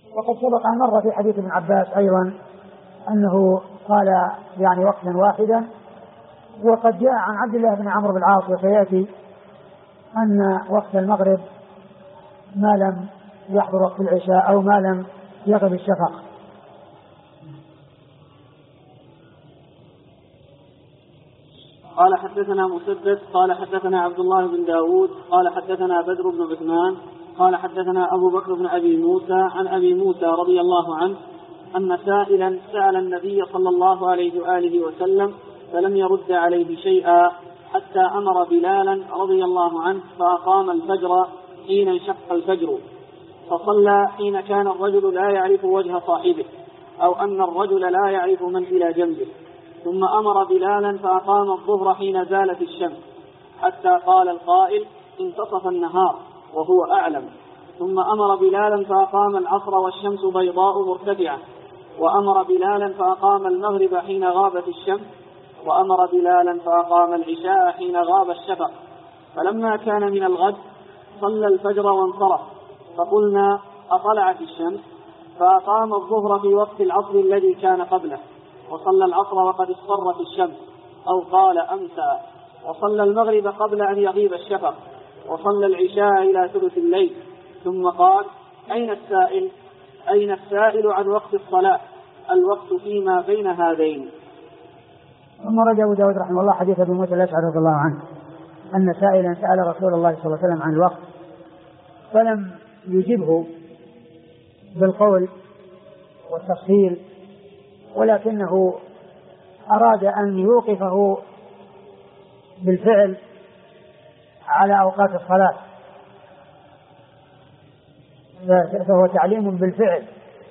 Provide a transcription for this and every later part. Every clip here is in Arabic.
وقد سبق أن مر في حديث ابن عباس أيضا أنه قال يعني وقتا واحدا. وقد جاء عن عبد الله بن عمرو بن العاص وسيأتي أن وقت المغرب ما لم يحضر وقت العشاء أو ما لم يغب الشفق. قال حدثنا مسدد قال حدثنا عبد الله بن داود قال حدثنا بدر بن عثمان قال حدثنا أبو بكر بن أبي موسى عن أبي موسى رضي الله عنه أن سائلا سأل النبي صلى الله عليه وآله وسلم فلم يرد عليه شيئا حتى أمر بلالا رضي الله عنه فأقام الفجر حين انشق الفجر فصلى حين كان الرجل لا يعرف وجه صاحبه أو أن الرجل لا يعرف من إلى جنبه، ثم أمر بلالا فأقام الظهر حين زالت الشمس حتى قال القائل انتصف النهار وهو أعلم، ثم أمر بلالا فأقام العصر والشمس بيضاء مرتفعة، وأمر بلالا فأقام المغرب حين غابت الشمس، وأمر بلالا فأقام العشاء حين غاب الشفق. فلما كان من الغد صلى الفجر وانصرف، فقلنا أطلعت الشمس؟ فأقام الظهر في وقت العصر الذي كان قبله، وصلى العصر وقد اصفرت الشمس أو قال أمسى، وصلى المغرب قبل أن يغيب الشفق، وصلى العشاء إلى ثلث الليل، ثم قال أين السائل عن وقت الصلاة؟ الوقت فيما بين هذين. ثم رجع أبو داود رحمه الله حديث أبي موسى الأشعري رضي الله عنه أن سائلا سأل رسول الله صلى الله عليه وسلم عن الوقت فلم يجبه بالقول والتفصيل، ولكنه أراد أن يوقفه بالفعل على أوقات الصلاة، فهو تعليم بالفعل.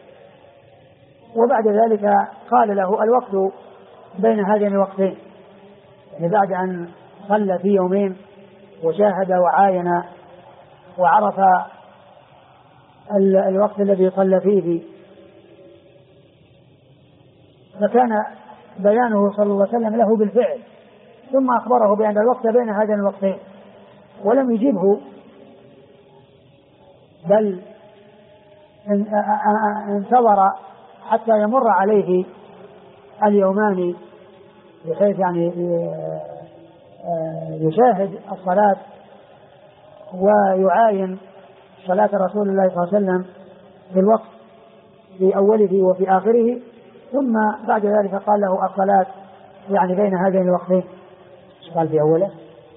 وبعد ذلك قال له الوقت بين هذين الوقتين، يعني بعد أن صلى في يومين وشاهد وعاين وعرف الوقت الذي صلى فيه، فكان بيانه صلى الله عليه وسلم له بالفعل، ثم أخبره بأن الوقت بين هذين الوقتين، ولم يجبه بل انتظر حتى يمر عليه اليومان بحيث يعني يشاهد الصلاة ويعاين صلاة رسول الله صلى الله عليه وسلم في الوقت في أوله وفي آخره، ثم بعد ذلك قال له الصلاة يعني بين هذين الوقتين. قال في أوله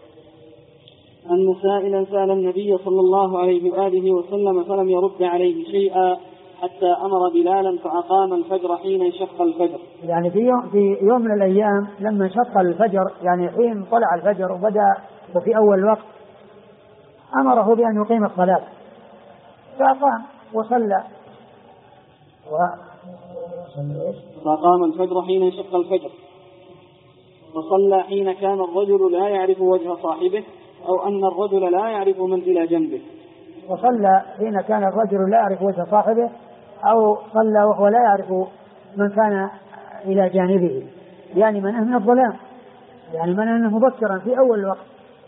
أن سائلا سأل النبي صلى الله عليه وآله وسلم فلم يرد عليه شيئا حتى أمر بلالا فأقام الفجر حين انشق الفجر. يعني في يوم من الأيام لما انشق الفجر، يعني حين طلع الفجر وبدأ وفي أول الوقت، أمره بأن يقيم الصلاة فأقام وصلى فأقام الفجر حين انشق الفجر، وصلى حين كان الرجل لا يعرف وجه صاحبه أو أن الرجل لا يعرف من إلى جنبه. وصلى حين كان الرجل لا يعرف وجه صاحبه أو صلى وهو لا يعرف من كان إلى جانبه، يعني من الظلام، يعني من مبكرا في أول الوقت.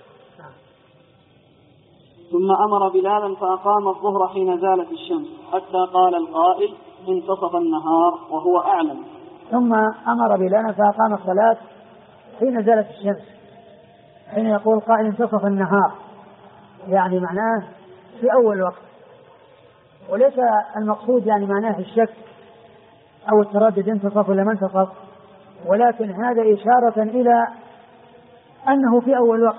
ثم أمر بلالا فأقام الظهر حين زالت الشمس حتى قال القائل انتصف النهار وهو أعلم. ثم أمر بلالا فأقام الصلاة حين زالت الشمس، حين يقول قائل انتصف النهار، يعني معناه في أول وقت، وليس المقصود يعني معناه الشك أو التردد انتصف ولا ما انتصف، ولكن هذا إشارة إلى أنه في أول وقت.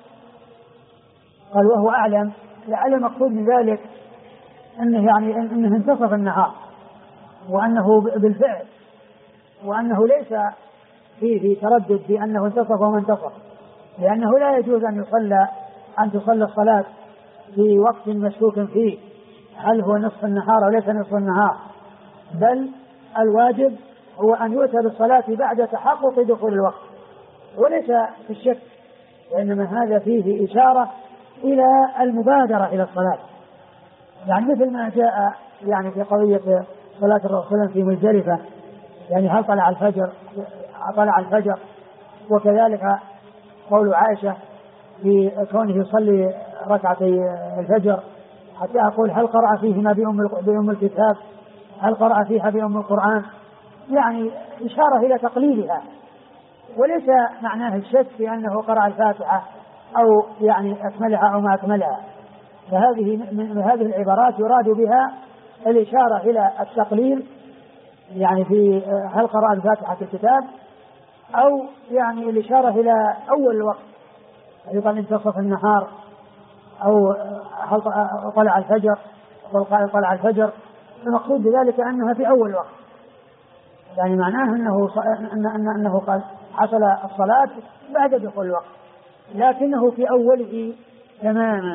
قال وهو أعلم، لعل المقصود من ذلك أنه يعني أنه انتصف النهار، وأنه بالفعل، وأنه ليس فيه تردد في أنه انتصف وما انتصف، لأنه لا يجوز أن تصلى الصلاة في وقت مشكوك فيه هل هو نصف النهار أو ليس نصف النهار، بل الواجب هو أن يؤتى بالصلاة بعد تحقق دخول الوقت وليس في الشك، وإنما هذا فيه إشارة إلى المبادرة إلى الصلاة، يعني مثل ما جاء يعني في قضية صلاة الرسول في مزدلفة، يعني هل طلع الفجر، وكذلك قول عائشة في كونه يصلي ركعتي الفجر حتى أقول هل قرأ فيهما بأم الكتاب هل قرأ فيها بأم القرآن؟ يعني إشارة إلى تقليلها، وليس معناه الشك في أنه قرأ الفاتحة أو يعني أكملها أو ما أكملها. فهذه من هذه العبارات يراد بها الإشارة إلى التقليل، يعني في هل قرأ الفاتحة في الكتاب، أو يعني الإشارة إلى أول الوقت، يقال انتصف النهار، أو هل طلع الفجر، طلع الفجر. المقصود بذلك أنها في أول وقت، يعني معناه أنه قال حصل الصلاة بعد دخول الوقت، لكنه في أوله تماما.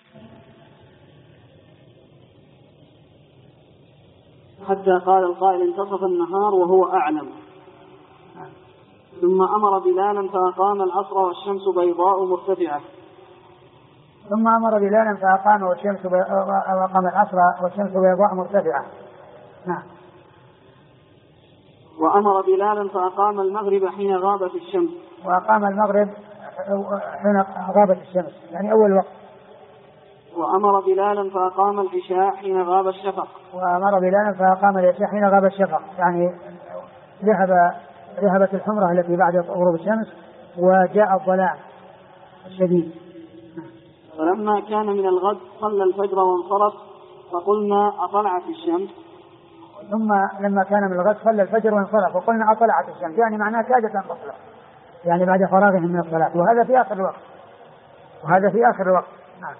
حتى قال القائل انتصف النهار وهو أعلم. ثم أمر بلالا فأقام العصر والشمس بيضاء مرتفعة. ثم أمر بلالا فأقام وأقام العصر والشمس بيضاء مرتفعة. نعم. وأمر بلالا فأقام المغرب حين غابت الشمس. وأقام المغرب حين غابت الشمس، يعني أول وقت. وأمر بلالا فأقام العشاء حين غاب الشفق. وأمر بلالا فأقام العشاء حين غاب الشفق، يعني ذهبت الحمرة التي بعد غروب الشمس وجاء الظلام الشديد. ولما كان من الغد صلى الفجر وانصرف فقلنا أطلعت الشمس. ثم لما كان من الغد صلى الفجر وانصرف وقلنا أطلعت الشمس، يعني معناه كادت أن تطلع، يعني بعد فراغهم من الصلاة، وهذا في آخر الوقت. نعم.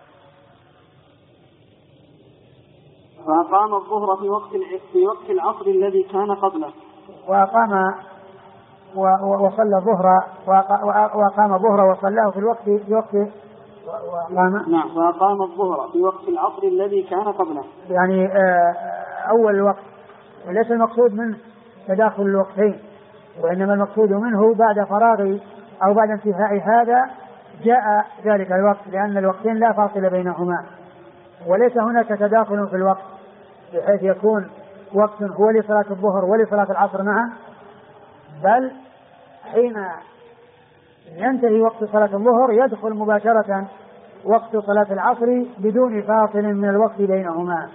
فأقام الظهر في وقت العصر الذي كان قبله. وأقام وصلى الظهر وأقام الظهر وصلاه في الوقت نعم. فأقام الظهر في وقت العصر الذي كان قبله، يعني أول الوقت، وليس المقصود منه تداخل الوقتين، وإنما المقصود منه بعد فراغ أو بعد انتهاء هذا جاء ذلك الوقت، لأن الوقتين لا فاصل بينهما، وليس هناك تداخل في الوقت بحيث يكون وقت هو لصلاة الظهر ولصلاة العصر معا، بل حين ينتهي وقت صلاة الظهر يدخل مباشرة وقت صلاة العصر بدون فاصل من الوقت بينهما.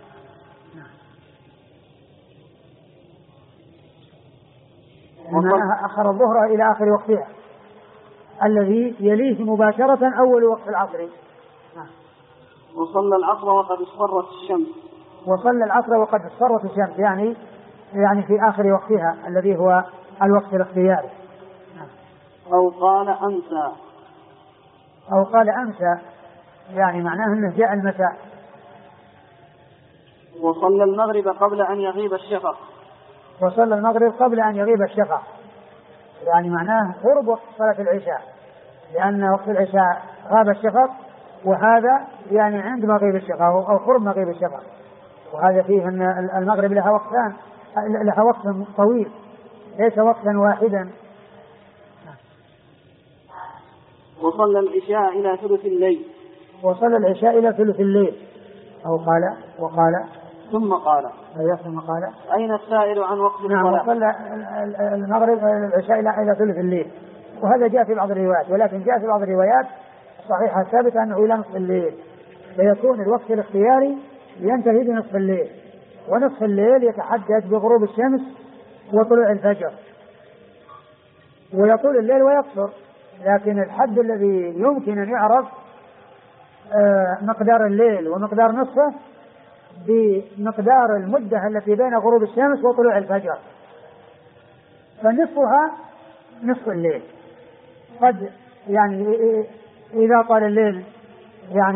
أخر الظهر إلى آخر وقتها الذي يليه مباشرة أول وقت العصر. وصلى العصر وقد اصفرت الشمس. وصلى العصر وقد اصفرت الشمس، يعني في آخر وقتها الذي هو الوقت الاختياري. أو قال أمسى، يعني معناه أنه جاء المساء. وصلى المغرب قبل أن يغيب الشفق، يعني معناه قرب وقت صلاة العشاء، لأن وقت العشاء غاب الشفق، وهذا يعني عند مغيب الشفق أو قرب مغيب الشفق، وهذا فيه أن المغرب لها وقت طويل، ليس وقتا واحدا. وصلى العشاء إلى ثلث الليل. ثم قال أين السائل عن وقت الصلاة؟ نعم. وصلى المغرب العشاء إلى ثلث الليل، وهذا جاء في بعض الروايات، ولكن جاء في بعض الروايات الصحيحة الثابتة أنه إلى نصف الليل، فيكون الوقت الاختياري ينتهي بنصف الليل، ونصف الليل يتحدد بغروب الشمس وطلوع الفجر، ويطول الليل ويقصر، لكن الحد الذي يمكن أن يعرف مقدار الليل ومقدار نصفه بمقدار المدة التي بين غروب الشمس وطلوع الفجر، فنصفها نصف الليل. قد يعني إذا طال الليل يعني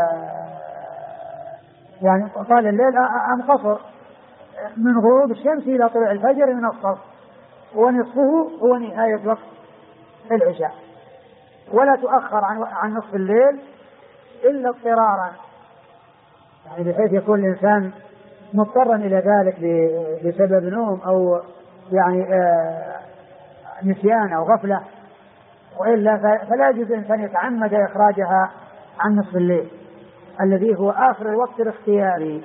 طال الليل أم قصر من غروب الشمس إلى طلوع الفجر من الصف، ونصفه هو نهاية وقت العشاء، ولا تؤخر عن نصف الليل إلا اضطرارا، يعني بحيث يكون الإنسان مضطرا إلى ذلك بسبب نوم أو يعني نسيان أو غفلة، وإلا فلا يجوز الإنسان يتعمد إخراجها عن نصف الليل الذي هو آخر الوقت الاختياري.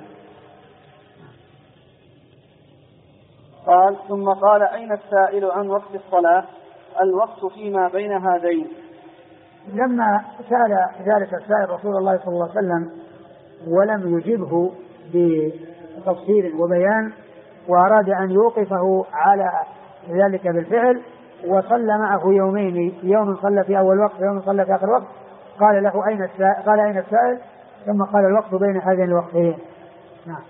ثم قال أين السائل عن وقت الصلاة؟ الوقت فيما بين هذين. لما سأل ذلك السائل رسول الله صلى الله عليه وسلم ولم يجبه تفصيل وبيان، وأراد أن يوقفه على ذلك بالفعل، وصلى معه يومين، يوم صلى في أول وقت ويوم صلى في آخر وقت. قال له أين السائل؟ قال أين السائل؟ ثم قال الوقت بين هذين الوقتين. نعم.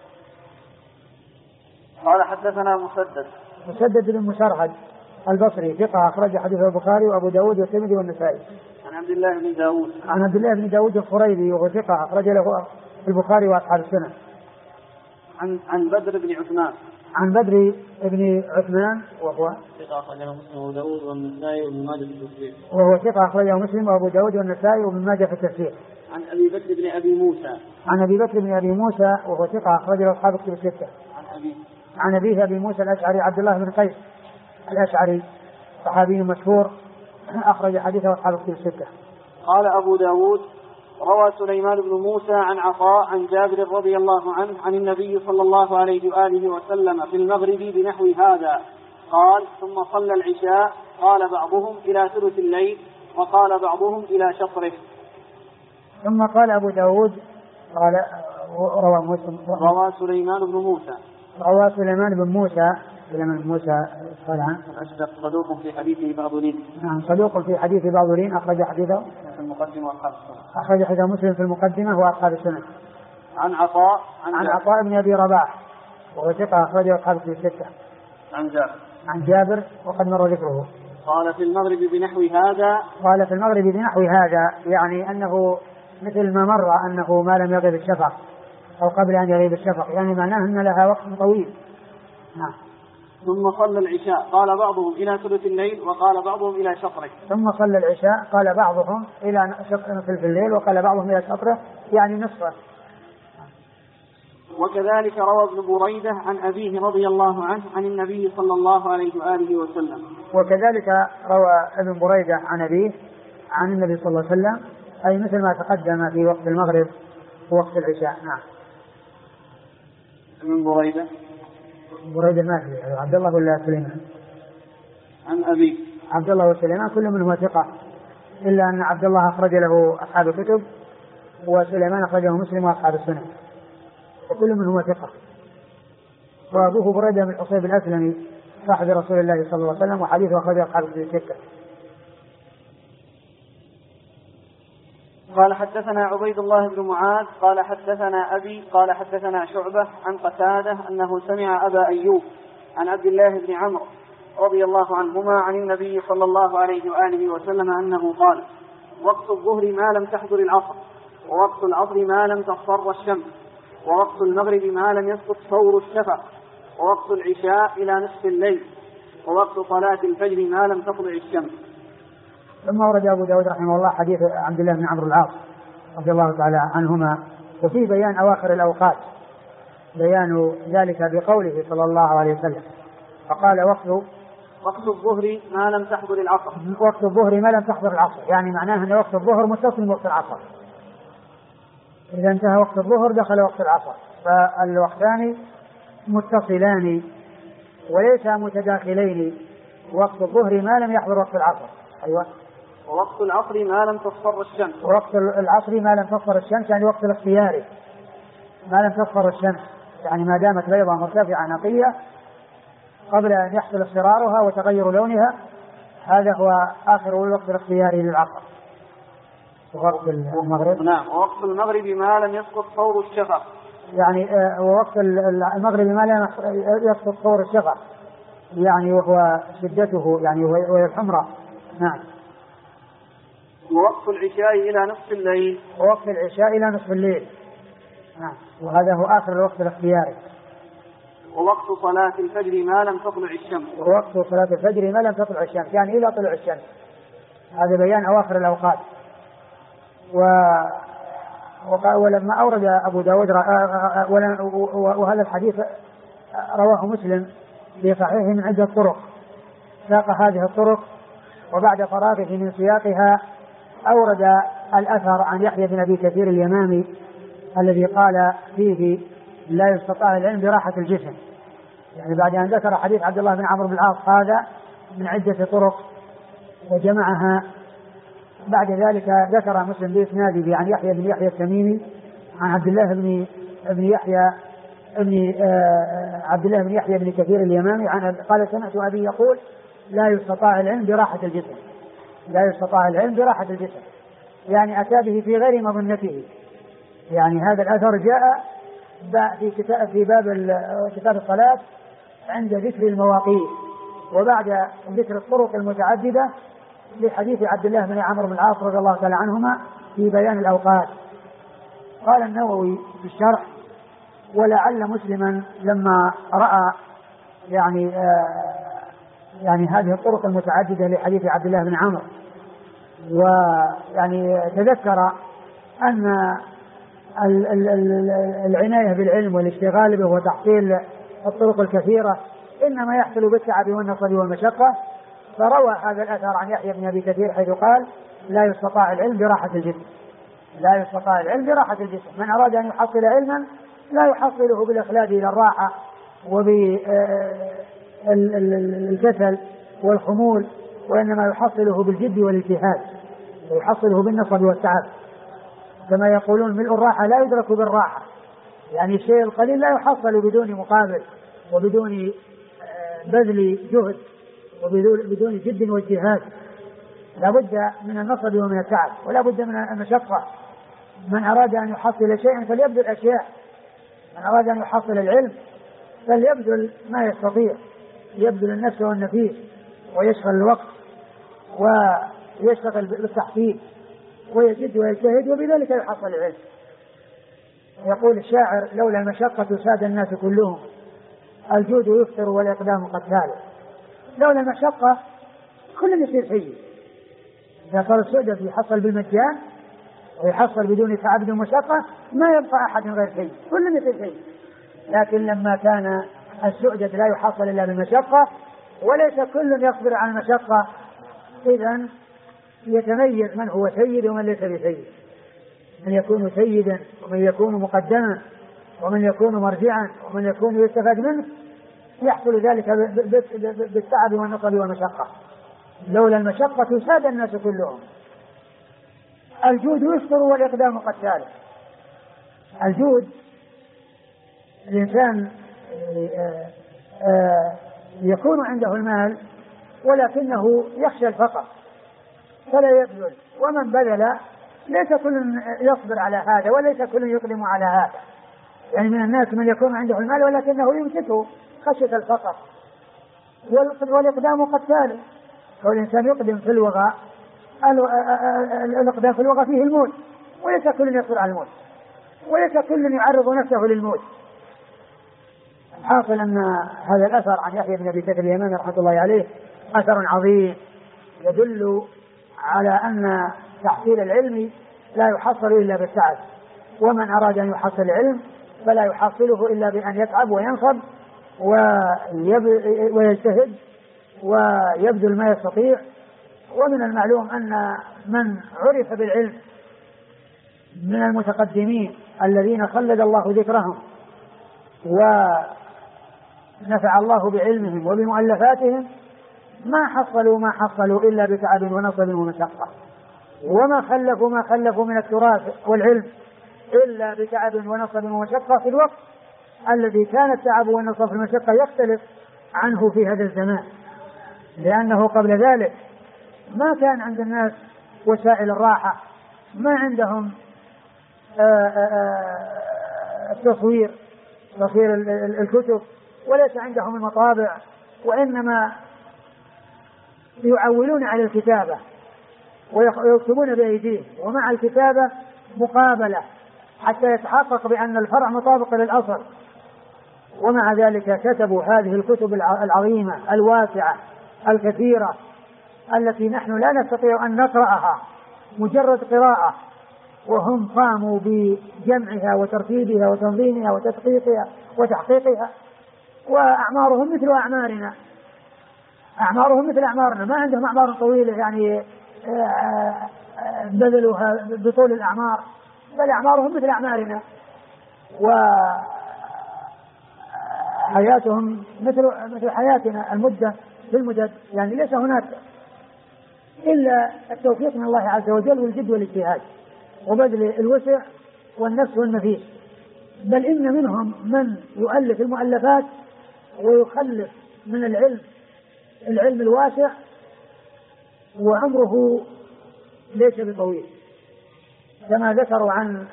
قال حدثنا مسدد بن مسرهد البصري ثقة أخرج حديثه البخاري وأبو داود والترمذي والنسائي. عن عبد الله بن داود الفريدي وهو ثقة أخرج له البخاري وأصحاب السنة. عن بدر بن عثمان. عن بدر بن عثمان وهو ثقة أخرجه مسلم وأبو داود والنسائي وابن ماجه في التفسير. وهو ثقة أخرجه مسلم وأبو داود والنسائي وابن ماجه في التفسير. عن أبي بكر بن أبي موسى وهو ثقة أخرجه أصحاب الكتب الستة. عن أبيه أبي موسى الأشعري عبد الله بن قيس الأشعري صحابي مشهور أخرج حديثه أصحاب الكتب الستة. قال أبو داود روى سليمان بن موسى عن عطاء عن جابر رضي الله عنه عن النبي صلى الله عليه وآله وسلم في المغرب بنحو هذا قال ثم صلى العشاء قال بعضهم إلى ثلث الليل وقال بعضهم إلى شطره. ثم قال أبو داود قال روى سليمان بن موسى قال صدوق في حديثه بعض لين. نعم صدوق في حديث بعض لين أخرج حديثه في المقدمة وأصحاب السنة. أخرج حديث مسلم في المقدمة وأصحاب السنة. عن عطاء بن أبي رباح وهو ثقة أخرجه أصحاب الستة. عن جابر وقد مر ذكره. قال في المغرب بنحو هذا يعني أنه مثل ما مر أنه ما لم يغيب الشفق أو قبل أن يغيب الشفق، يعني معناه أن لها وقت طويل. نعم. ثم صلى العشاء قال بعضهم إلى ثلث الليل وقال بعضهم إلى شطره. ثم صلى العشاء قال بعضهم إلى ثلث الليل وقال بعضهم إلى شطره يعني نصفه. وكذلك روى ابن بريدة عن أبيه رضي الله عنه عن النبي صلى الله عليه وآله وسلم. وكذلك روى ابن بريدة عن أبيه عن النبي صلى الله عليه وسلم أي مثل ما تقدم في وقت المغرب ووقت العشاء. نعم. ابن بريدة ما في عبد الله ولا سليمان؟ عن أبي عبد الله وسليمان كل منهما ثقة، إلا أن عبد الله أخرج له أصحاب الكتب وسليمان أخرجه مسلم وأصحاب السنة، وكل منهما ثقة. وأبوه بريدة بن حصيب الأسلمي صاحب رسول الله صلى الله عليه وسلم وحديثه أخرجه أصحاب الكتب الستة. قال حدثنا عبيد الله بن معاذ قال حدثنا أبي قال حدثنا شعبة عن قتادة أنه سمع أبا أيوب عن عبد الله بن عمرو رضي الله عنهما عن النبي صلى الله عليه وآله وسلم أنه قال وقت الظهر ما لم تحضر العصر، ووقت العصر ما لم تصفر الشمس، ووقت المغرب ما لم يسقط ثور الشفق، ووقت العشاء إلى نصف الليل، ووقت صلاة الفجر ما لم تطلع الشمس. ثم ورد أبو داود رحمه الله حديث عبد الله بن عمرو العاص رضي الله تعالى عنهما، وفي بيان أواخر الأوقات، بيان ذلك بقوله صلى الله عليه وسلم فقال وقت الظهر ما لم تحضر العصر. وقت الظهر ما لم تحضر العصر يعني معناه أن وقت الظهر متصل بوقت العصر، إذا انتهى وقت الظهر دخل وقت العصر، فالوقتان متصلان وليس متداخلين. وقت الظهر ما لم يحضر وقت العصر. أيوة. ووقت العصر ما لم تصفر الشمس. وقت العصر ما لم تصفر الشمس يعني وقت الاختياري ما لم تصفر الشمس، يعني ما دامت بيضاء مرتفعة نقية قبل أن يحصل اصفرارها وتغير لونها، هذا هو آخر الوقت الاختياري للعصر. ووقت المغرب نعم. ووقت المغرب ما لم يسقط ثور الشفق يعني ووقت المغرب ما لم يسقط ثور الشفق يعني وهو شدته يعني وهي الحمرة. نعم. ووقت العشاء إلى نصف الليل. ووقت العشاء إلى نصف الليل. نعم. وهذا هو آخر الوقت الاختياري. ووقت صلاة الفجر ما لم تطلع الشمس. ووقت صلاة الفجر ما لم تطلع الشمس يعني إلى طلوع الشمس. هذا بيان أواخر الأوقات. ولما أورد أبو داود وهذا الحديث رواه مسلم في صحيحه من عدة طرق، ساق هذه الطرق وبعد فراغه من سياقها أورد الأثر عن يحيى بن أبي كثير اليمامي الذي قال فيه لا يستطاع العلم براحة الجسم، يعني بعد أن ذكر حديث عبد الله بن عمرو بن العاص هذا من عدة طرق وجمعها. بعد ذلك ذكر مسلم بإسناده عن يحيى بن يحيى التميمي عن عبد الله بن يحيى ابن عبد الله بن يحيى بن كثير اليمامي قال سمعت أبي يقول لا يستطاع العلم براحة الجسم، لا يستطاع العلم براحة الجسم، يعني أتى به في غير مظنته. يعني هذا الأثر جاء في باب كتاب الصلاة عند ذكر المواقيت، وبعد ذكر الطرق المتعددة لحديث عبد الله بن عمرو بن العاص رضي الله تعالى عنهما في بيان الأوقات. قال النووي في الشرح: ولعل مسلما لما رأى يعني هذه الطرق المتعددة لحديث عبد الله بن عمرو، ويعني تذكر أن العناية بالعلم والاشتغال به وتحصيل الطرق الكثيرة إنما يحصل بالتعب والنصب والمشقة، فروى هذا الأثر عن يحيى بن أبي كثير حيث قال: لا يستطاع العلم براحة الجسم، لا يستطاع العلم براحة الجسم. من أراد أن يحصل علما لا يحصله بالإخلاد إلى الراحة وبالكسل والخمول، وإنما يحصله بالجد والاجتهاد، ويحصله بالنصب والتعب. كما يقولون: ملء الراحة لا يدرك بالراحة، يعني الشيء القليل لا يحصل بدون مقابل وبدون بذل جهد وبدون جد واجتهاد. لا بد من النصب ومن التعب ولا بد من المشقة. من أراد أن يحصل شيئا فليبذل أشياء، من أراد أن يحصل العلم فليبذل ما يستطيع، يبذل النفس والنفيس ويشغل الوقت ويشتغل بالتحصيل ويجد ويجتهد، وبذلك يحصل العلم. يقول الشاعر: لولا المشقة ساد الناس كلهم، الجود يفطر والإقدام قتال. لولا المشقة كل يصير سيء. إذا صار السعدة يحصل بالمجان ويحصل بدون تعب ومشقة ما يبقى أحد غير سيء، كل يصير سيء. لكن لما كان السعدة لا يحصل إلا بالمشقة وليس كل يصبر على المشقة، إذن يتميز من هو سيد ومن ليس بسيد، من يكون سيدا ومن يكون مقدما ومن يكون مرجعا ومن يكون يستفاد منه، يحصل ذلك بالتعب والنصب والمشقة. لولا المشقة ساد الناس كلهم، الجود يفطر والإقدام قتال. الجود الإنسان يكون عنده المال ولكنه يخشى الفقر فلا يبذل، ومن بذل ليس كل يصبر على هذا وليس كل يقدم على هذا. يعني من الناس من يكون عنده المال ولكنه يمسكه خشية الفقر، والإقدام قتال. والإنسان يقدم في الوغى، الإقدام في الوغى فيه الموت، وليس كل يصبر على الموت وليس كل يعرض نفسه للموت. حاصل أن هذا الأثر عن يحيى بن أبي كثير اليمامي رحمة الله عليه أثر عظيم يدل على أن تحصيل العلم لا يحصل إلا بالتعب، ومن أراد أن يحصل العلم فلا يحصله إلا بأن يتعب وينصب ويجتهد ويبذل ما يستطيع. ومن المعلوم أن من عرف بالعلم من المتقدمين الذين خلد الله ذكرهم ونفع الله بعلمهم وبمؤلفاتهم ما حصلوا إلا بتعب ونصب ومشقة، وما خلفوا من التراث والعلم إلا بتعب ونصب ومشقة في الوقت الذي كان التعب والنصب والمشقة يختلف عنه في هذا الزمان، لأنه قبل ذلك ما كان عند الناس وسائل الراحة، ما عندهم تصوير الكتب، وليس عندهم المطابع، وإنما يعولون على الكتابة ويكتبون بأيديهم، ومع الكتابة مقابلة حتى يتحقق بأن الفرع مطابق للأصل. ومع ذلك كتبوا هذه الكتب العظيمة الواسعة الكثيرة التي نحن لا نستطيع أن نقرأها مجرد قراءة، وهم قاموا بجمعها وترتيبها وتنظيمها وتدقيقها وتحقيقها، وأعمارهم مثل أعمارنا، ما عندهم أعمار طويلة يعني بذلوها بطول الأعمار، بل أعمارهم مثل أعمارنا، وحياتهم مثل حياتنا، المدة في المدد، يعني ليس هناك إلا التوفيق من الله عز وجل والجد والاجتهاد وبذل الوسع والنفس والنفيس. بل إن منهم من يؤلف المؤلفات ويخلف من العلم الواسع وعمره ليس بطويل، كما ذكروا عن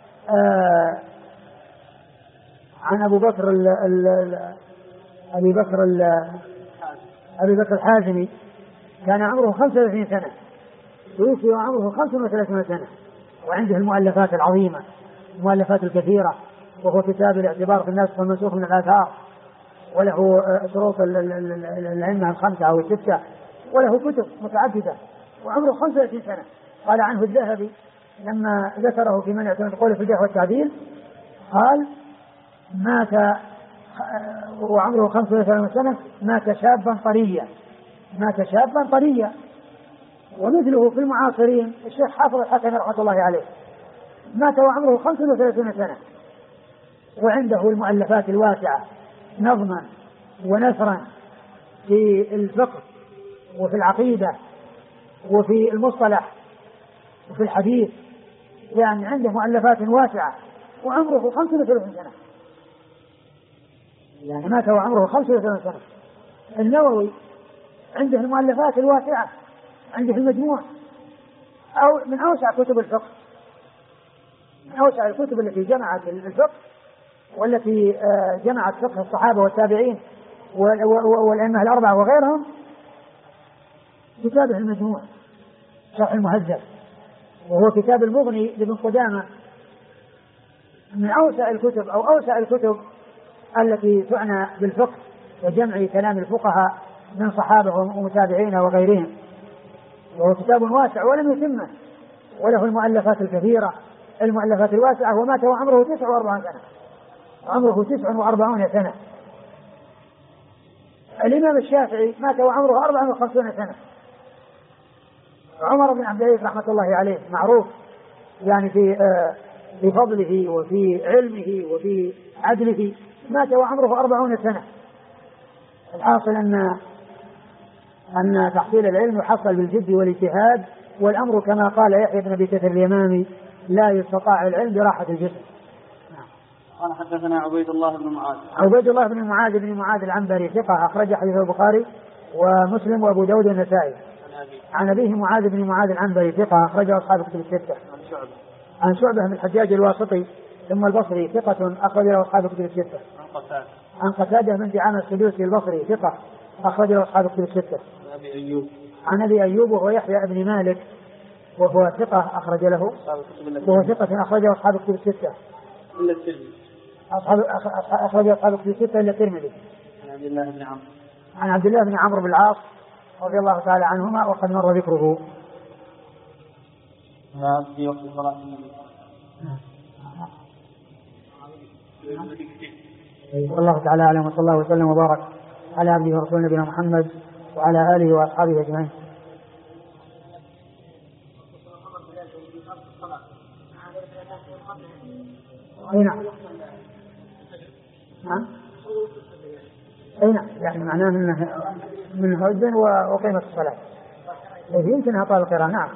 أبي بكر الحازمي، كان عمره 35 سنة توفي وعمره 35 سنة، وعنده المؤلفات العظيمة، المؤلفات الكثيرة، وهو كتاب الاعتبار في الناسخ والمنسوخ من الآثار، وله شروط الأئمة الخمسة أو الستة، وله كتب متعددة، وعمره 35 سنة. قال عنه الذهبي لما ذكره في من يعتمد قوله في الجرح والتعديل، قال مات وعمره 35 سنة، مات شابا طريا. ومثله في المعاصرين الشيخ حافظ الحكمي رحمة الله عليه، مات وعمره 35 سنة، وعنده المؤلفات الواسعة نظما ونثرا في الفقه وفي العقيدة وفي المصطلح وفي الحديث، يعني عنده مؤلفات واسعة وعمره 35 سنة، يعني مات وعمره 35 سنة. النووي عنده المؤلفات الواسعة، عنده المجموع أو من أوسع كتب الفقه، من أوسع الكتب التي جمعت الفقه والتي جمعت فقه الصحابة والتابعين والأئمة الأربعة وغيرهم، كتابه المجموع شرح المهذب، وهو كتاب المغني لابن قدامة، من أوسع الكتب أو أوسع الكتب التي تعنى بالفقه وجمع كلام الفقهاء من صحابة ومتابعين وغيرهم، وهو كتاب واسع ولم يتمه، وله المؤلفات الكثيرة، المؤلفات الواسعة، ومات وعمره 49 سنة، عمره 49 سنة. الإمام الشافعي مات وعمره 54 سنة. عمر بن عبد العزيز رحمة الله عليه معروف يعني في فضله وفي علمه وفي عدله، مات وعمره 40 سنة. الحاصل أن تحصيل العلم يحصل بالجد والاجتهاد، والأمر كما قال يحيى بن أبي كثير اليمامي لا يستطاع العلم براحة الجسم. قال حدثنا عبيد الله بن معاذ العنبري ثقة، أخرج حديثه البخاري ومسلم وأبو داود والنسائي. عن أبيه معاذ بن معاذ العنبري ثقة، أخرجه أصحاب الكتب الستة. عن شعبة بن الحجاج الواسطي ثم البصري ثقة، أخرجه أصحاب الكتب الستة. عن قتادة بن دعامة السدوسي البصري ثقة، أخرجه أصحاب الكتب الستة. عن أبي أيوب وهو يحيى بن مالك وهو ثقة، أخرج له أخرجه أصحاب الكتب الستة. أخرج أصحاب الكتب الستة إلا الترمذي. عن عبد الله بن عمرو بن العاص رضي الله تعالى عنهما وقد مر ذكره. في وقت صلاة النبي. والله تعالى أعلم، وصلى الله وسلم وبارك على عبده ورسوله نبينا محمد وعلى آله وأصحابه أجمعين. أي نعم، يعني معناه من هجن وقيمة الصلاة، يمكنها طال القراءة. نعم.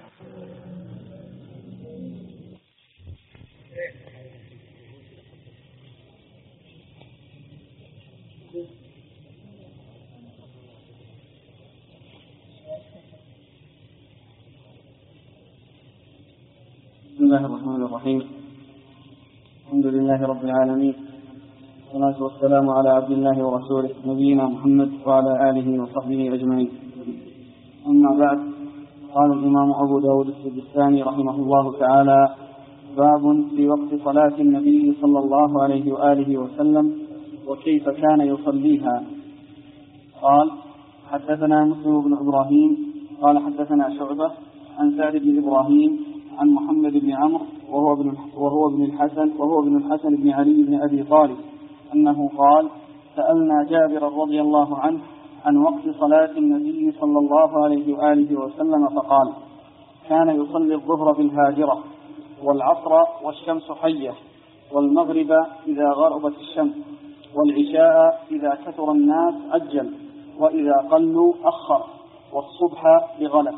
بسم الله الرحمن الرحيم. الحمد لله رب العالمين، والصلاة والسلام على عبد الله ورسوله نبينا محمد وعلى آله وصحبه أجمعين. أما بعد، قال الإمام أبو داود السجستاني رحمه الله تعالى: باب في وقت صلاة النبي صلى الله عليه وآله وسلم وكيف كان يصليها. قال: حدثنا مسلم بن إبراهيم قال حدثنا شعبة عن سعد بن إبراهيم عن محمد بن عمرو وهو ابن الحسن بن علي بن أبي طالب أنه قال: سألنا جابر رضي الله عنه عن وقت صلاة النبي صلى الله عليه وآله وسلم فقال: كان يصلي الظهر بالهاجرة، والعصر والشمس حية، والمغرب إذا غربت الشمس، والعشاء إذا كثر الناس عجل، وإذا قلوا أخر، والصبح بغلب.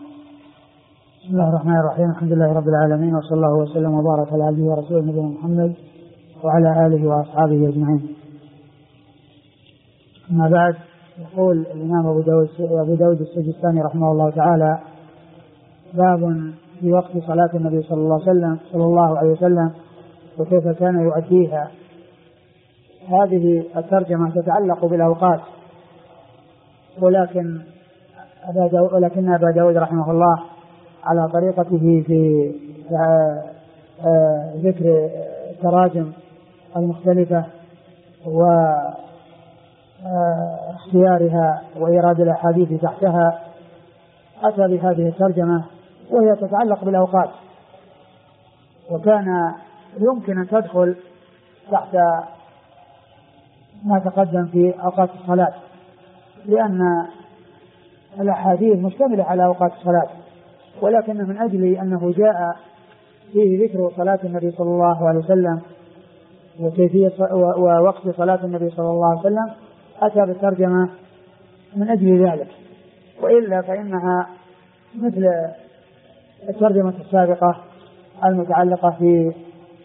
بسم الله الرحمن الرحيم. الحمد لله رب العالمين، وصلى الله وسلم وبارك على عبده ورسوله نبينا محمد وعلى آله وأصحابه أجمعين. أما بعد، يقول الإمام أبو داود السجستاني رحمه الله تعالى: باب في وقت صلاة النبي صلى الله عليه وسلم وكيف كان يؤديها. هذه الترجمة تتعلق بالأوقات، ولكن أبا داود رحمه الله على طريقته في ذكر التراجم المختلفة واختيارها وإيراد الأحاديث تحتها، أتى بهذه الترجمة وهي تتعلق بالأوقات، وكان يمكن أن تدخل تحت ما تقدم في أوقات الصلاة، لأن الأحاديث مشتملة على أوقات الصلاة، ولكن من أجل أنه جاء فيه ذكر صلاة النبي صلى الله عليه وسلم وكيفية ووقت صلاة النبي صلى الله عليه وسلم أتى بالترجمة من أجل ذلك، وإلا فإنها مثل الترجمة السابقة المتعلقة في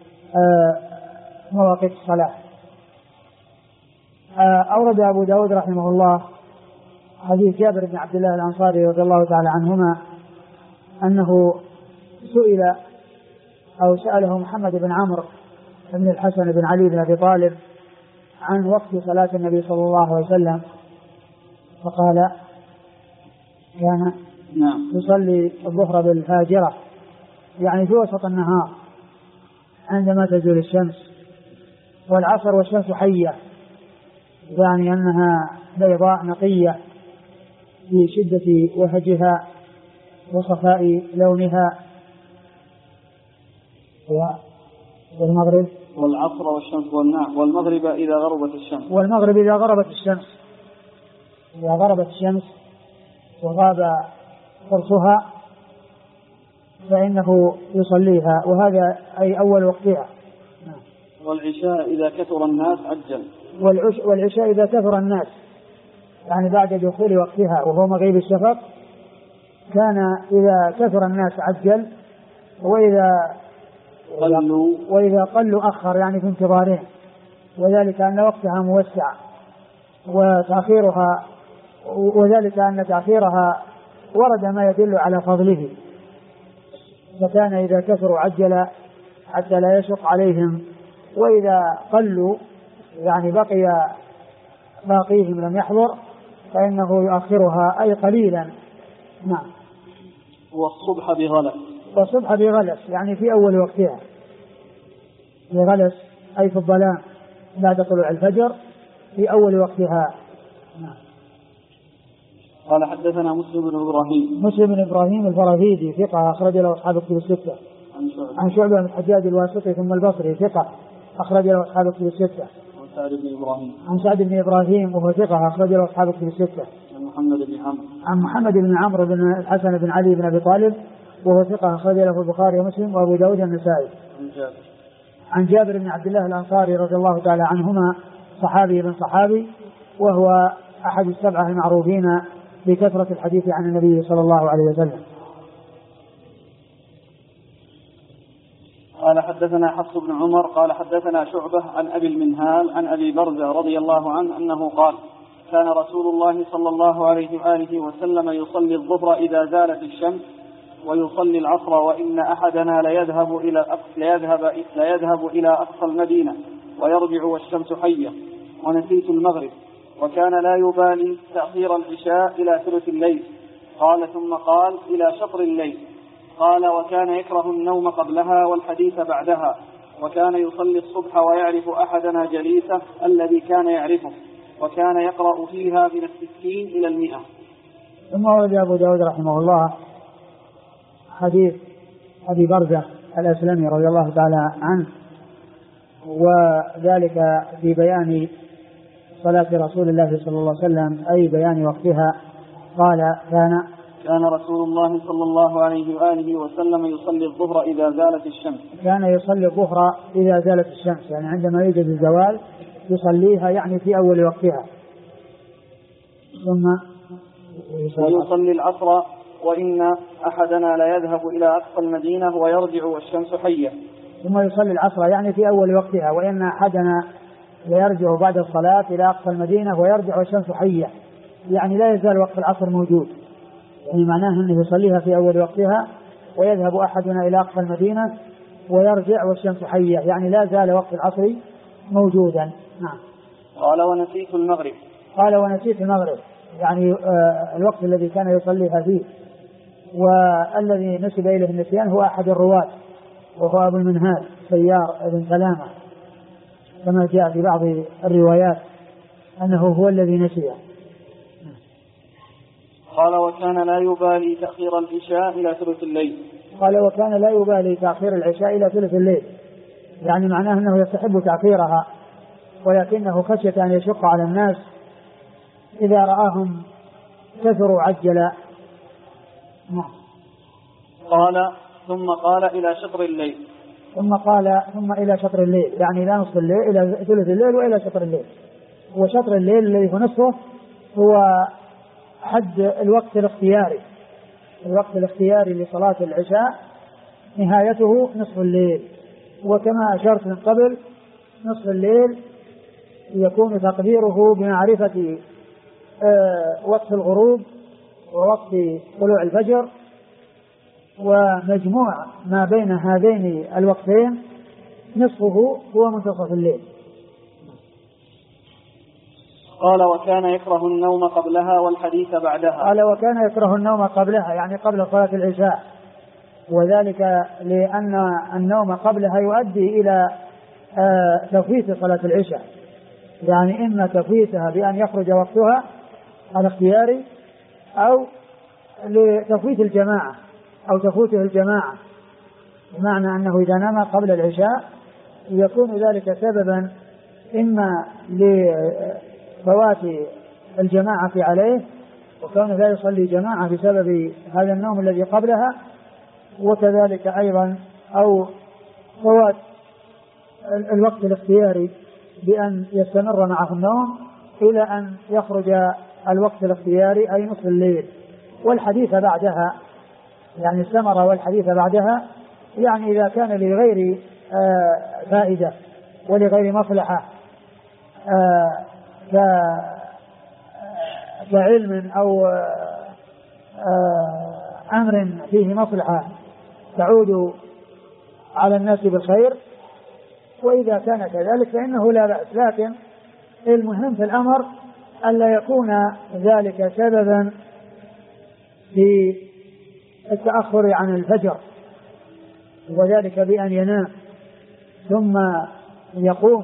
مواقيت الصلاة. أورد أبو داود رحمه الله حديث جابر بن عبد الله الأنصاري رضي الله تعالى عنهما أنه سأله محمد بن عمرو بن الحسن بن علي بن أبي طالب عن وقت صلاة النبي صلى الله عليه وسلم، فقال: كان يصلي الظهر بالفاجرة، يعني في وسط النهار عندما تزول الشمس، والعصر والشمس حية، يعني أنها بيضاء نقية في شدة وهجها وصفاء لونها، والمغرب والعصر والشمس والمغرب إذا غربت الشمس، إذا غربت الشمس وغاب قرصها فإنه يصليها، وهذا أي أول وقتها. والعشاء إذا كثر الناس عجل، والعشاء إذا كثر الناس، يعني بعد دخول وقتها وهو مغيب الشفق، كان إذا كثر الناس عجل، وإذا قلوا أخر، يعني في انتظارهم، وذلك أن وقتها موسع وذلك أن تأخيرها ورد ما يدل على فضله، فكان إذا كثروا عجل حتى لا يشق عليهم، وإذا قلوا يعني باقيهم لم يحضر فإنه يؤخرها أي قليلا. نعم. والصبح بغلس، يعني في أول وقتها، بغلس أي في الظلام بعد طلوع الفجر في أول وقتها. نعم. قال: حدثنا مسلم بن إبراهيم الفراهيدي ثقة أخرج له أصحاب الكتب الستة. عن شعبة بن الحجاج الواسطي ثم البصري ثقة أخرج له أصحاب الكتب الستة. عن سعد بن إبراهيم وهو ثقة أخرج له أصحاب الكتب الستة. عن محمد بن عمرو بن الحسن بن علي بن أبي طالب وهو ثقة أخرج له البخاري ومسلم وأبو داود النسائي. عن جابر بن عبد الله الأنصاري رضي الله تعالى عنهما، صحابي بن صحابي، وهو أحد السبعة المعروفين بكثرة الحديث عن النبي صلى الله عليه وسلم. قال: حدثنا حفص بن عمر قال: حدثنا شعبة عن أبي المنهال عن أبي برزة رضي الله عنه أنه قال: كان رسول الله صلى الله عليه وآله وسلم يصلي الظهر إذا زالت الشمس، ويصلي العصر، وإن أحدنا ليذهب إلى أقصى المدينة ويرجع والشمس حية، ونسيت المغرب، وكان لا يبالي تأخير العشاء إلى ثلث الليل. قال: ثم قال: إلى شطر الليل. قال: وكان يكره النوم قبلها والحديث بعدها، وكان يصلي الصبح ويعرف أحدنا جليسه الذي كان يعرفه، وكان يقرأ فيها من 60 إلى 100. ثم ورد أبو داود رحمه الله حديث أبي برزة الأسلمي رضي الله تعالى عنه، وذلك في بيان صلاة رسول الله صلى الله عليه وسلم، أي بيان وقتها. قال: كان رسول الله صلى الله عليه وآله وسلم يصلي الظهر إذا زالت الشمس. كان يصلي الظهر إذا زالت الشمس، يعني عندما يوجد الزوال يصليها، يعني في أول وقتها. ثم يصلي العصر، وإن أحدنا لا يذهب إلى أقصى المدينة ويرجع والشمس حية، ثم يصلي العصر يعني في أول وقتها. وإن أحدنا ليرجع بعد الصلاة إلى أقصى المدينة ويرجع والشمس حية، يعني لا يزال وقت العصر موجود، يعني معناه أنه يصليها في أول وقتها ويذهب أحدنا إلى أقصى المدينة ويرجع والشمس حية، يعني لا زال وقت العصر موجودا. نعم. قال ونسيت المغرب. قال ونسيت المغرب يعني الوقت الذي كان يصليها فيه. والذي نسب إليه النسيان هو أحد الرواة وهو أبو المنهال سيار بن سلامة، كما جاء في بعض الروايات أنه هو الذي نسيه. قال وكان لا يبالي تأخير العشاء إلى ثلث الليل. قال وكان لا يبالي تأخير العشاء إلى ثلث الليل، يعني معناه أنه يستحب تأخيرها، ولكنه خشية أن يشق على الناس إذا رآهم كثروا عجل. قال ثم قال إلى شطر الليل. ثم إلى شطر الليل، يعني إلى نصف الليل، إلى ثلث الليل وإلى شطر الليل. وشطر الليل الذي هو نصفه هو حد الوقت الاختياري. الوقت الاختياري لصلاة العشاء نهايته نصف الليل، وكما أشرت من قبل نصف الليل يكون تقديره بمعرفة وقت الغروب ووقت طلوع الفجر، ومجموع ما بين هذين الوقتين نصفه هو منتصف الليل. قال وكان يكره النوم قبلها والحديث بعدها. قال وكان يكره النوم قبلها يعني قبل صلاة العشاء، وذلك لأن النوم قبلها يؤدي إلى تفويت صلاة العشاء، يعني إما تفويتها بأن يخرج وقتها الاختياري أو لتفويت الجماعة أو تفوته الجماعة، بمعنى أنه إذا نام قبل العشاء يكون ذلك سببا إما لفوات الجماعة عليه وكان لا يصلي جماعة بسبب هذا النوم الذي قبلها، وكذلك أيضا أو فوات الوقت الاختياري بأن يستمر معه النوم إلى أن يخرج الوقت الاختياري أي نصف الليل. والحديث بعدها يعني الثمرة والحديث بعدها يعني إذا كان لغير فائدة ولغير مصلحة كعلم أو أمر فيه مصلحة تعود على الناس بالخير، وإذا كان كذلك فإنه لا بأس، لكن المهم في الأمر ألا يكون ذلك سببا في التأخر عن الفجر، وذلك بأن ينام ثم يقوم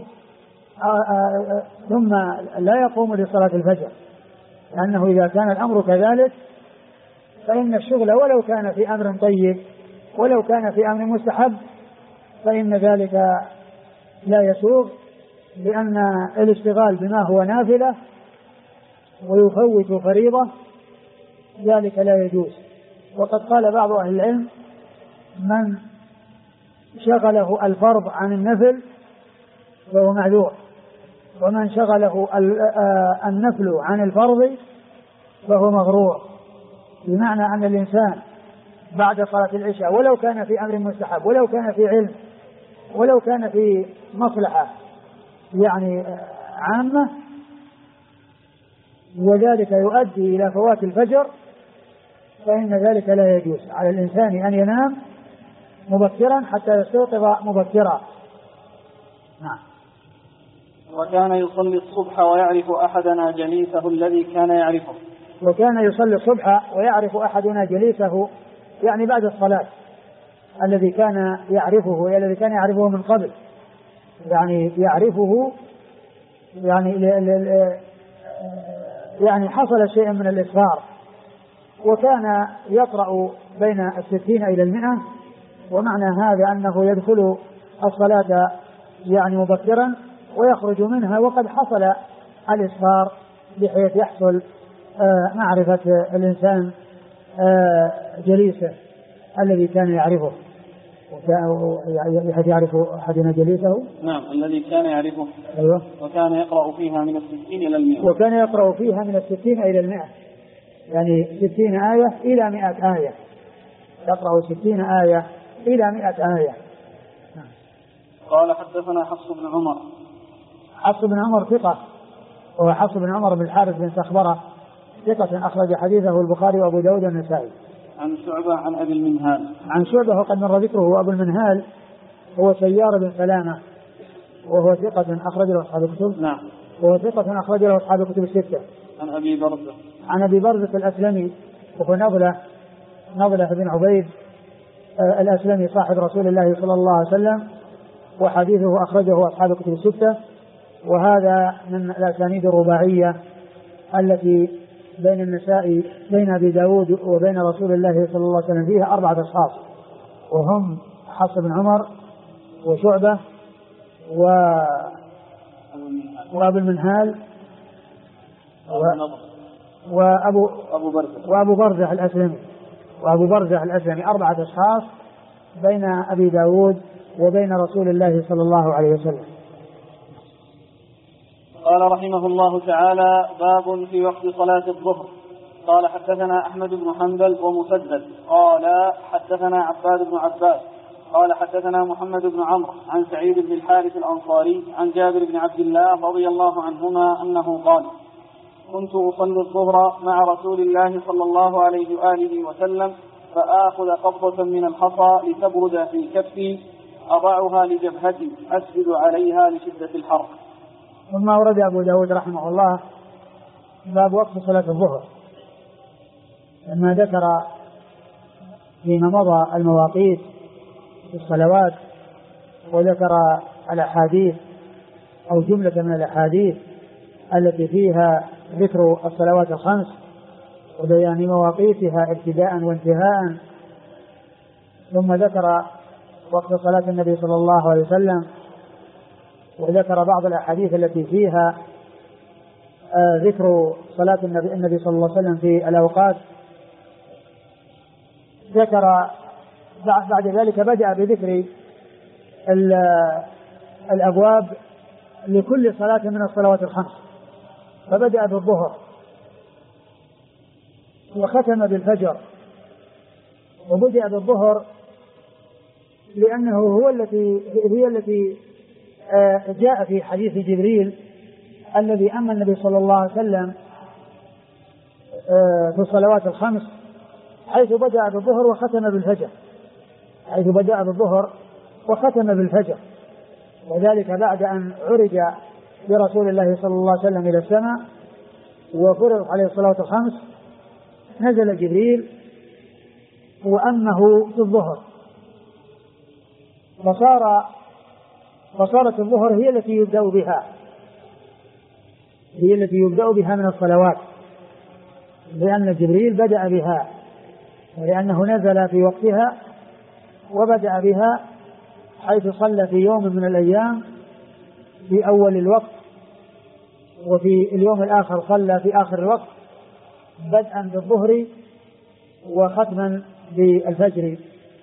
ثم لا يقوم لصلاة الفجر، لأنه إذا كان الأمر كذلك فإن الشغل ولو كان في أمر طيب ولو كان في أمر مستحب فإن ذلك لا يسوغ، لأن الاشتغال بما هو نافلة ويفوت فريضة ذلك لا يجوز. وقد قال بعض أهل العلم من شغله الفرض عن النفل فهو معذور، ومن شغله النفل عن الفرض فهو مغرور، بمعنى أن الإنسان بعد صلاة العشاء ولو كان في أمر مستحب ولو كان في علم ولو كان في مصلحة يعني عامة وذلك يؤدي إلى فوات الفجر فإن ذلك لا يجوز. على الإنسان أن ينام مبكرا حتى يستيقظ مبكرا. نعم. وكان يصلي الصبح ويعرف أحدنا جليسه الذي كان يعرفه. وكان يصلي الصبح ويعرف أحدنا جليسه يعني بعد الصلاة الذي كان يعرفه الذي كان يعرفه من قبل، يعني يعرفه يعني حصل شيء من الإصرار، وكان يقرأ بين 60 إلى 100، ومعنى هذا أنه يدخل الصلاة يعني مبكرا ويخرج منها وقد حصل الإصرار بحيث يحصل معرفة الإنسان جليسه الذي كان يعرفه، بحيث يعرف أحدنا جليسه. نعم الذي كان يعرفه. أيوة. وكان يقرأ فيها من 60 إلى 100. وكان يقرأ فيها من 60 إلى 100، يعني 60 آية إلى 100 آية، يقرأ 60 آية إلى 100 آية. قال حدثنا حفص بن عمر. حفص بن عمر ثقة، وهو حفص بن عمر بن الحارث بن سخبرة ثقة أخرج حديثه البخاري وأبو داود والنسائي. عن شعبة عن أبي المنهال. عن شعبة وقد مر ذكره. وأبو المنهال هو سيار بن سلامة وهو ثقة أخرج له أصحاب الكتب. نعم. وهو ثقة أخرج له أصحاب الكتب الستة. عن أبي برزة. عن أبي برزة الأسلمي وهو نضلة بن عبيد الأسلمي صاحب رسول الله صلى الله عليه وسلم، وحديثه أخرجه أصحاب الكتب الستة. وهذا من الأسانيد الرباعية التي بين النسائي بين أبي داود وبين رسول الله صلى الله عليه وسلم فيها 4 أشخاص، وهم حفص بن عمر وشعبة وأبو المنهال وأبو برزة الأسلمي. وأبو برزة الأسلمي 4 أشخاص بين أبي داود وبين رسول الله صلى الله عليه وسلم. قال رحمه الله تعالى: باب في وقت صلاة الظهر. قال حدثنا أحمد بن حنبل ومسدد قال حدثنا عباد بن عباس قال حدثنا محمد بن عمرو عن سعيد بن الحارث الأنصاري عن جابر بن عبد الله رضي الله عنهما أنه قال: كنت أصلي الظهر مع رسول الله صلى الله عليه وآله وسلم فآخذ قبضة من الحصى لتبرد في كفي أضعها لجبهتي أسجد عليها لشدة الحر. ثم ورد أبو داود رحمه الله باب وقت صلاة الظهر، لما ذكر فيما مضى المواقيت في الصلوات وذكر الأحاديث أو جملة من الأحاديث التي فيها ذكر الصلوات الخمس وبيان مواقيتها ابتداء وانتهاء، ثم ذكر وقت صلاة النبي صلى الله عليه وسلم وذكر بعض الأحاديث التي فيها ذكر صلاة النبي صلى الله عليه وسلم في الأوقات. ذكر بعد ذلك بدأ بذكر الأبواب لكل صلاة من الصلوات الخمس، فبدأ بالظهر وختم بالفجر. وبدأ بالظهر لأنه هي التي جاء في حديث جبريل الذي أمر النبي صلى الله عليه وسلم في الصلوات الخمس، حيث بدأ بالظهر وختم بالفجر، وذلك بعد أن عرج برسول الله صلى الله عليه وسلم إلى السماء وفرض عليه الصلوات الخمس، نزل جبريل وأمه في الظهر، فصارت الظهر هي التي يبدأ بها من الصلوات، لأن جبريل بدأ بها ولأنه نزل في وقتها وبدأ بها، حيث صلى في يوم من الأيام في أول الوقت، وفي اليوم الآخر صلى في آخر الوقت، بدءا بالظهر وختما بالفجر.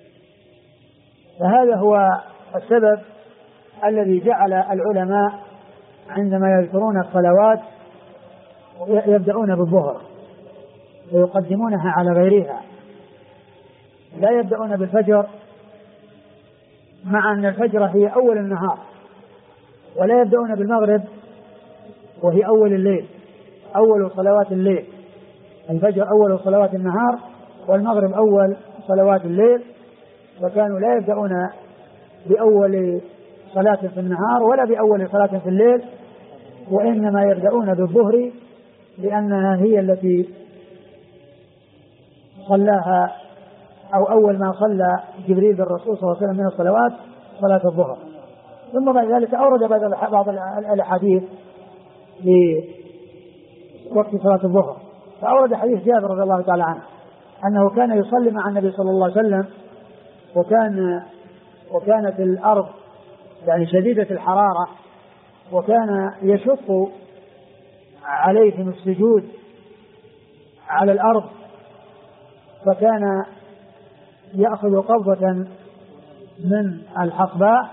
فهذا هو السبب الذي جعل العلماء عندما يذكرون الصلوات يبدأون بالظهر ويقدمونها على غيرها، لا يبدأون بالفجر، مع أن الفجر هي أول النهار، ولا يبدأون بالمغرب وهي أول الليل، أول صلوات الليل. الفجر أول صلوات النهار والمغرب أول صلوات الليل، وكانوا لا يبدأون بأول صلاة في النهار ولا بأول صلاة في الليل، وإنما يبدأون بالظهر لأنها هي التي صلاها أو أول ما صلى جبريل بالرسول صلى الله عليه وسلم من الصلوات صلاة الظهر. ثم بعد ذلك أورد بعض الأحاديث لوقت صلاة الظهر، فأورد حديث جابر رضي الله تعالى عنه أنه كان يصلي مع النبي صلى الله عليه وسلم، وكانت الأرض يعني شديدة الحرارة، وكان يشق عليهم السجود على الأرض، فكان يأخذ قبضة من الحصباء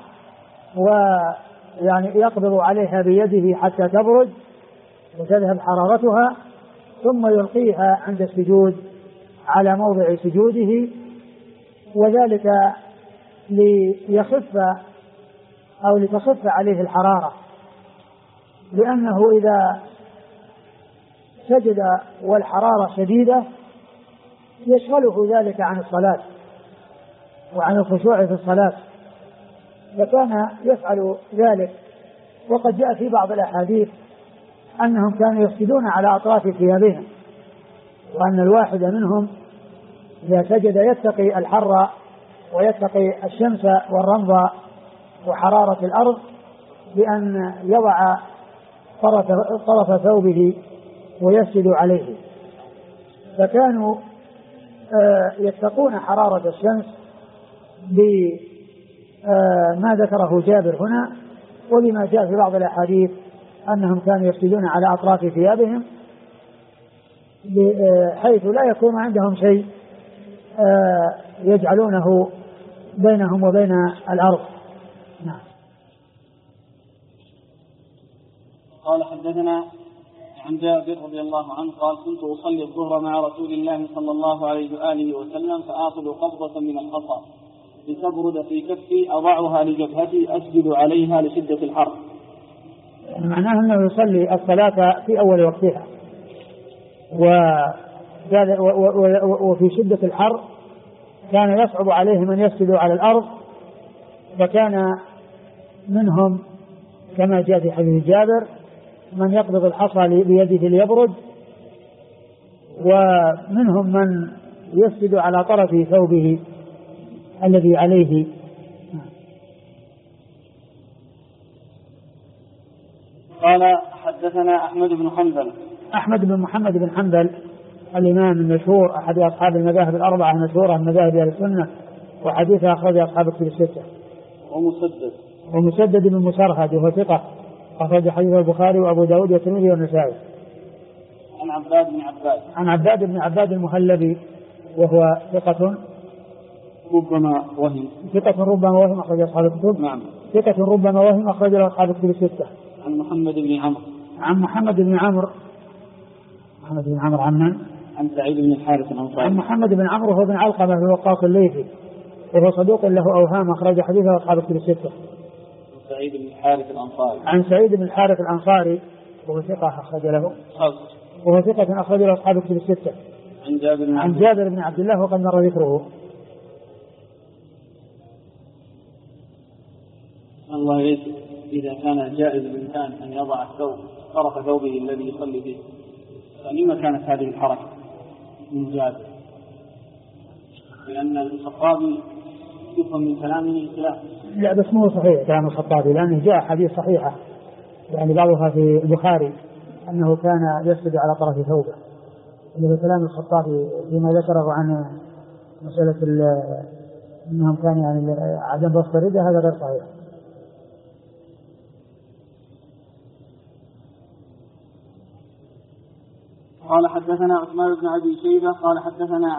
ويعني يقبض عليها بيده حتى تبرد وتذهب حرارتها، ثم يلقيها عند السجود على موضع سجوده، وذلك ليخف أو لتصف عليه الحرارة، لأنه إذا سجد والحرارة شديدة يشغله ذلك عن الصلاة وعن الخشوع في الصلاة، فكان يفعل ذلك. وقد جاء في بعض الأحاديث أنهم كانوا يسجدون على أطراف ثيابهم، وأن الواحد منهم إذا سجد يتقي الحر ويتقي الشمس والرمض وحرارة الأرض بأن يضع طرف ثوبه ويسجد عليه. فكانوا يتقون حرارة الشمس بما ذكره جابر هنا، ولما جاء في بعض الأحاديث أنهم كانوا يسجدون على أطراف ثيابهم حيث لا يكون عندهم شيء يجعلونه بينهم وبين الأرض. نعم. قال حدثنا عن جابر رضي الله عنه قال كنت أصلي الظهر مع رسول الله صلى الله عليه وآله وسلم فآخذ قبضة من الحصى لتبرد في كفي أضعها لجبهتي أسجد عليها لشدة الحر. معناه أنه يصلي الصلاة في أول وقتها، وفي شدة الحر كان يصعب عليهم أن يسجدوا على الأرض، فكان منهم كما جاء في حديث جابر من يقبض الحصى بيده ليبرد، ومنهم من يسجد على طرف ثوبه الذي عليه. قال حدثنا أحمد بن حنبل. أحمد بن محمد بن حنبل الإمام المشهور أحد أصحاب المذاهب الأربعة المشهورة من مذاهب أهل السنة، وحديثه أخرج أصحاب الكتب الستة. ومسدد بن مسرهد وهو ثقة أخرج حديثه البخاري وأبو داود والترمذي والنسائي. عن عباد بن عباد المهلبي وهو ثقة ربما وهم أخرج أصحاب الكتب. نعم. ثقة ربما وهم أخرج أصحاب الكتب الستة. عن محمد بن عمرو. محمد بن عمرو عن سعيد بن الحارث الأنصاري. عن محمد بن عمرو هو بن علقمة بن وقاص الليثي وهو صدوق له أوهام أخرج حديثه أصحاب الكتب الستة. عن سعيد بن الحارث الأنصاري وهو ثقة أخرج له أصحاب الكتب الستة. عن جابر بن عبد الله وقد مر ذكره. الله يجب إذا كان جائز الإنسان أن يضع طرف ثوبه الذي يصلي فيه، فلما كانت هذه الحركة من جابر؟ لأن الخطابي يفهم من كلامه خلاف. لا بس مو صحيح كلام الخطابي، لأنه جاء حديث صحيحة يعني بعضها في البخاري أنه كان يسجد على طرف ثوبه. اللي كلام الخطابي فيما ذكره عن مسألة أنهم كان يعني عدم بسط الردة هذا غير صحيح. قال حدثنا عثمان بن أبي شيبة قال حدثنا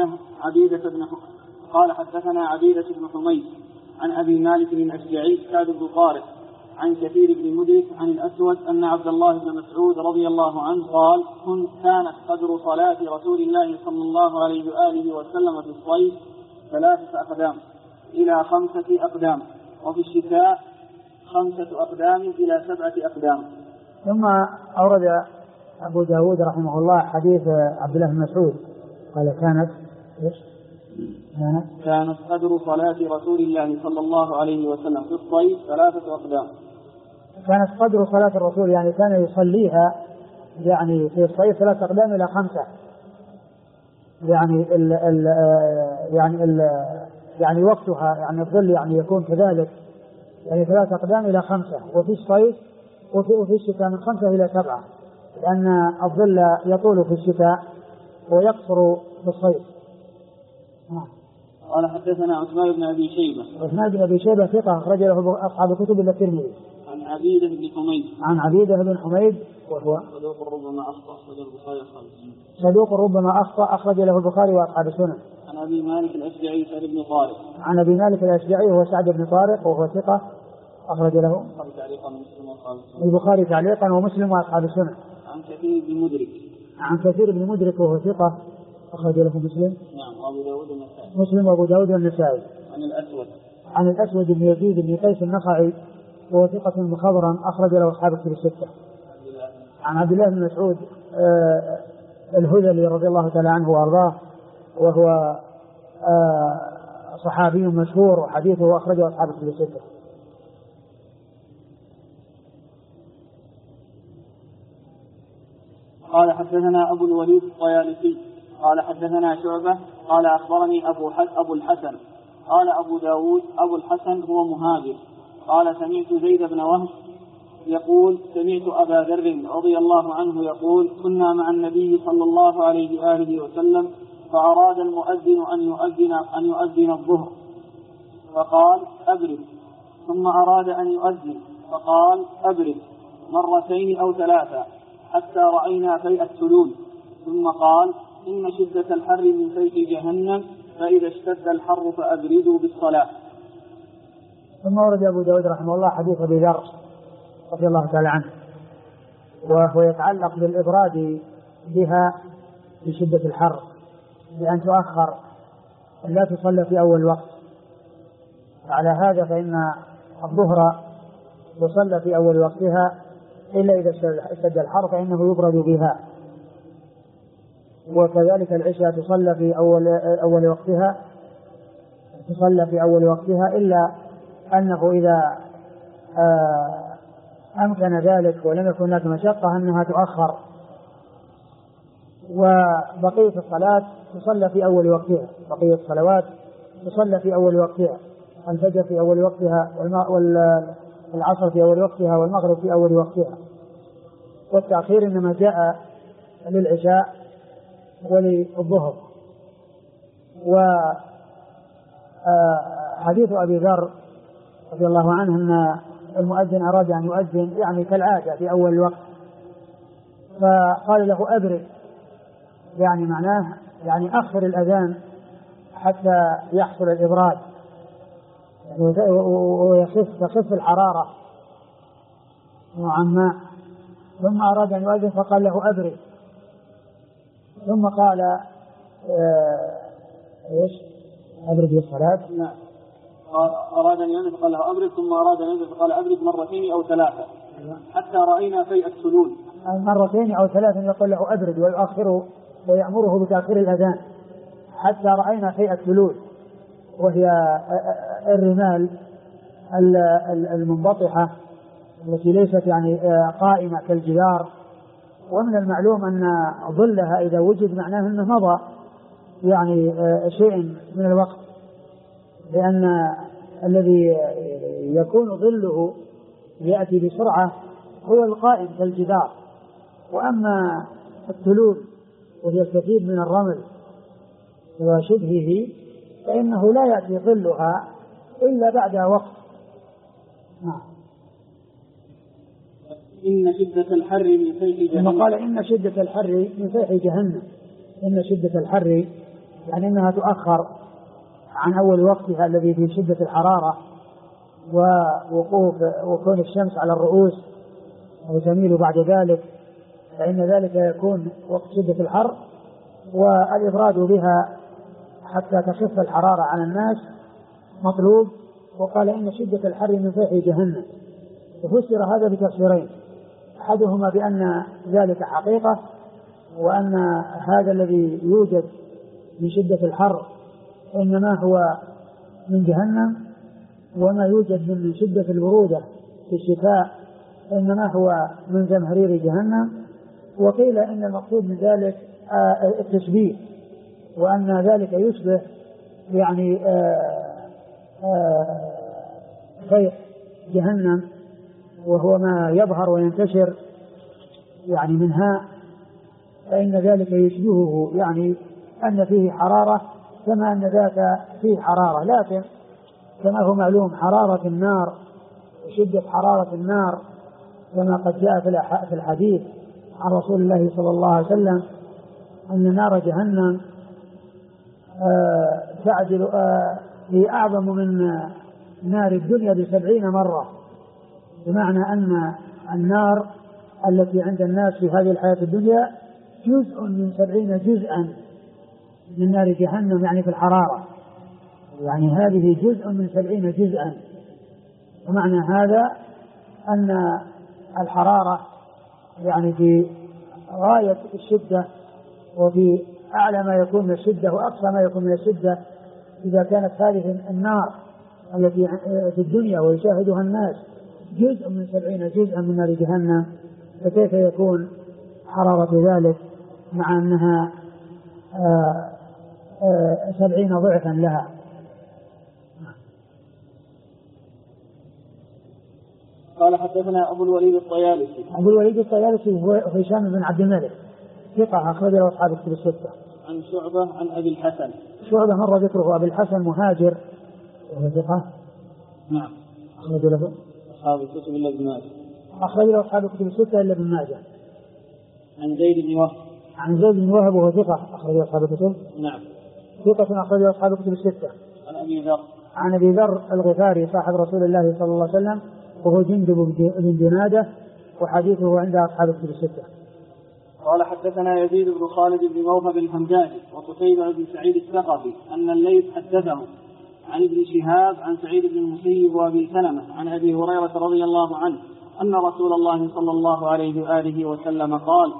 عبيدة بن حميد عن أبي مالك الأشجعي سعد بن طارق عن كثير بن مدرك عن الأسود أن عبد الله بن مسعود رضي الله عنه قال كانت قدر صلاة رسول الله صلى الله عليه وآله وسلم في الصيف 3 أقدام إلى 5 أقدام، وفي الشتاء 5 أقدام إلى 7 أقدام. ثم أورد أبو داود رحمه الله حديث عبد الله بن مسعود قال كانت قدر صلاة رسول الله صلى الله عليه وسلم في الصيف 3 أقدام. كانت قدر صلاة الرسول يعني كان يصليها يعني في الصيف 3 أقدام إلى 5، يعني وقتها يعني الظل يعني يكون كذلك يعني 3 أقدام إلى 5، وفي الصيف وفي الشتاء من 5 إلى 7، لأن الظل يطول في الشتاء ويقصر في الصيف. قال حدثنا عثمان بن أبي شيبة ثقة أخرج له أصحاب الكتب إلا الترمذي. عن عبيدة بن حميد وهو صدوق ربما أخطأ أخرج له البخاري وأصحاب السنن. عن أبي مالك الأشجعي سعد بن طارق. عن أبي مالك الأشجعي وهو سعد بن طارق وهو ثقة أخرج له البخاري تعليقا ومسلم وأصحاب السنن. عن كثير بن مدرك وهو ثقة أخرج له مسلم. مسلم وأبو داود والنسائي. عن الأسود بن يزيد بن قيس النخعي وهو ثقة مخضرم أخرج له أصحاب الكتب الستة. عن عبد الله بن مسعود الهذلي رضي الله تعالى عنه وأرضاه، وهو صحابي مشهور وحديثه أخرجه أصحاب الكتب الستة. قال حدثنا أبو الوليد الطيالسي قال حدثنا شعبة قال أخبرني أبو الحسن قال أبو داود أبو الحسن هو مهاجر قال سمعت زيد بن وهب يقول سمعت أبا ذر رضي الله عنه يقول كنا مع النبي صلى الله عليه وآله وسلم فأراد المؤذن أن يؤذن الظهر فقال أبرد، ثم أراد أن يؤذن فقال أبرد مرتين أو ثلاثة حتى رأينا فيء السلول، ثم قال إن شدة الحر من فيء جهنم فإذا اشتد الحر فأبردوا بالصلاة. ثم ورد أبو داود رحمه الله حديث أبي ذر رضي الله تعالى عنه، وهو يتعلق بالإبراد بها في شدة الحر بأن تؤخر لا تصلى في أول وقت. على هذا فإن الظهر تصلى في أول وقتها إلا إذا اشتد الحر فإنه يبرد بها، وكذلك العشاء تصلى في أول وقتها إلا أنه إذا أمكن ذلك ولم يكن هناك مشقة أنها تؤخر، وبقية الصلاة تصلى في أول وقتها، بقية الصلوات تصلى في أول وقتها، الفجر في أول وقتها والعصر في أول وقتها والمغرب في أول وقتها، والتأخير إنما جاء للعشاء وللظهر. وحديث أبي ذر رضي الله عنه أن المؤذن أراد أن يؤذن يعني كالعادة في أول الوقت، فقال له أبرد، يعني معناه يعني أخر الأذان حتى يحصل الإبراد ويخف الحرارة نوعا ما. ثم أراد أن يؤذن فقال له أبرد، ثم قال إيش أبرد بالصلاة. لا، أراد أن يؤذن فقال له أبرد، ثم أراد أن يؤذن فقال أبرد مرتين أو ثلاثة حتى رأينا فيء السلول. مرتين أو ثلاثة يقول له أبرد ويؤخره ويأمره بتأخير الأذان حتى رأينا فيء السلول، وهي الرمال المنبطحة التي ليست يعني قائمة كالجدار، ومن المعلوم أن ظلها إذا وجد معناه أنه مضى يعني شيء من الوقت، لأن الذي يكون ظله يأتي بسرعة هو القائم كالجدار، وأما السلول وهي الكثير من الرمل وشبهه فإنه لا يأتي ظلها إلا بعد وقت. إن شدة الحر من فيح جهنم. قال إن شدة الحر من فيح جهنم، إن شدة الحر يعني أنها تؤخر عن أول وقتها الذي في شدة الحرارة وكون الشمس على الرؤوس وتميل بعد ذلك، فإن ذلك يكون وقت شدة الحر، والإبراد بها حتى تخف الحرارة عن الناس مطلوب. وقال إن شدة الحر من فيح جهنم، وفسر هذا بتفسيرين، أحدهما بأن ذلك حقيقة، وأن هذا الذي يوجد من شدة الحر إنما هو من جهنم، وما يوجد من شدة البرودة في الشتاء إنما هو من زمهرير جهنم. وقيل إن المقصود من ذلك التشبيه، وأن ذلك يشبه يعني فيح جهنم، وهو ما يظهر وينتشر يعني منها، فإن ذلك يشبهه يعني أن فيه حرارة كما أن ذاك فيه حرارة، لكن كما هو معلوم حرارة النار وشدة حرارة النار كما قد جاء في الحديث عن رسول الله صلى الله عليه وسلم أن نار جهنم تعدل هي أعظم من نار الدنيا ب70 مرة، بمعنى أن النار التي عند الناس في هذه الحياة الدنيا جزء من 70 جزءا من نار جهنم، يعني في الحرارة، يعني هذه جزء من 70 جزءا. ومعنى هذا أن الحرارة يعني في غاية الشدة وفي أعلى ما يكون من الشدة وأقصى ما يكون من الشدة إذا كانت هذه النار التي في الدنيا ويشاهدها الناس جزء من 70 جزءا من نار جهنم، فكيف يكون حرارة ذلك مع أنها 70 ضعفا لها. قال حدثنا أبو الوليد الطيالسي. أبو الوليد الطيالسي هو هشام بن عبد الملك ثقة أخرج له أصحاب الكتب الستة. عن شعبة عن أبي الحسن. شعبة مر ذكره. أبي الحسن مهاجر وهو ثقة. نعم. أخرج له أصحاب الكتب إلا ابن ماجه. أخرج له أصحاب الكتب الستة إلا ابن ماجه. عن زيد بن وهب. عن زيد بن وهب وهو ثقة أخرج له أصحاب الكتب. نعم. ثقة أخرج له أصحاب الكتب الستة. عن أبي ذر. عن أبي ذر الغفاري صاحب رسول الله صلى الله عليه وسلم وهو جندب بن جنادة وحديثه عند أصحاب الكتب الستة. قال حدثنا يزيد بن خالد بن موهب الحمداني وقتيبة بن سعيد الثقفي أن الليث حدثه عن ابن شهاب عن سعيد بن المسيب وأبي سلمة عن أبي هريرة رضي الله عنه أن رسول الله صلى الله عليه وآله وسلم قال: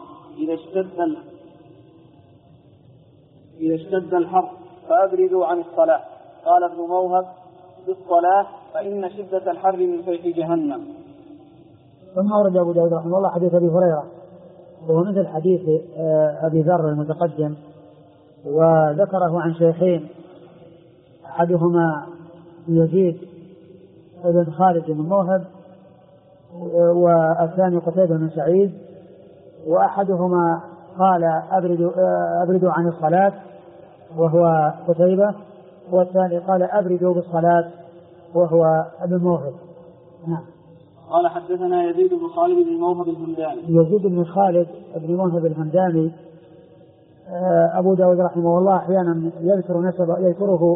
إذا اشتد الحر فأبردوا عن الصلاة. قال ابن موهب: بالصلاة فإن شدة الحر من فيح جهنم. ثم أورد أبو داود رحمه الله حديث أبي هريرة وهو مثل حديث أبي ذر المتقدم، وذكره عن شيخين أحدهما يزيد بن خالد بن موهب والثاني قتيبة بن سعيد، وأحدهما قال أبردوا عن الصلاة وهو قتيبة، والثاني قال أبردوا بالصلاة وهو ابن موهب. نعم. قال حدثنا يزيد بن خالد بن موهب الهمداني. يزيد بن خالد بن موهب الهمداني أبو داود رحمه الله أحيانا يذكره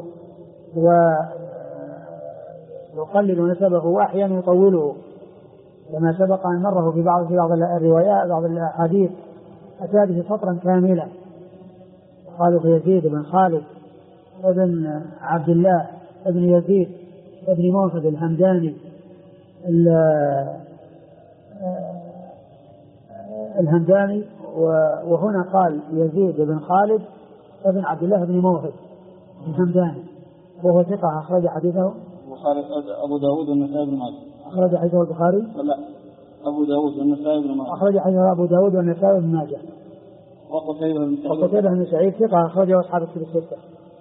ويقلل نسبه وأحيانا يطوله، كما سبق أن مره في بعض الروايات بعض الأحاديث أتى به سطرا كاملا. قالوا في يزيد بن خالد ابن عبد الله ابن يزيد ابن موهب الهمداني الهمداني، وهنا قال يزيد بن خالد ابن عبد الله بن موهب الهمداني وهو ثقة أخرج حديثه أبو داود والنسائي بن ماجه. أخرج حديثه البخاري؟ لا، أبو داود والنسائي بن ماجه. أخرج حديثه أبو داود والنسائي بن ماجه. وقتيبة بن سعيد ثقة أخرجه أصحاب الكتب الستة.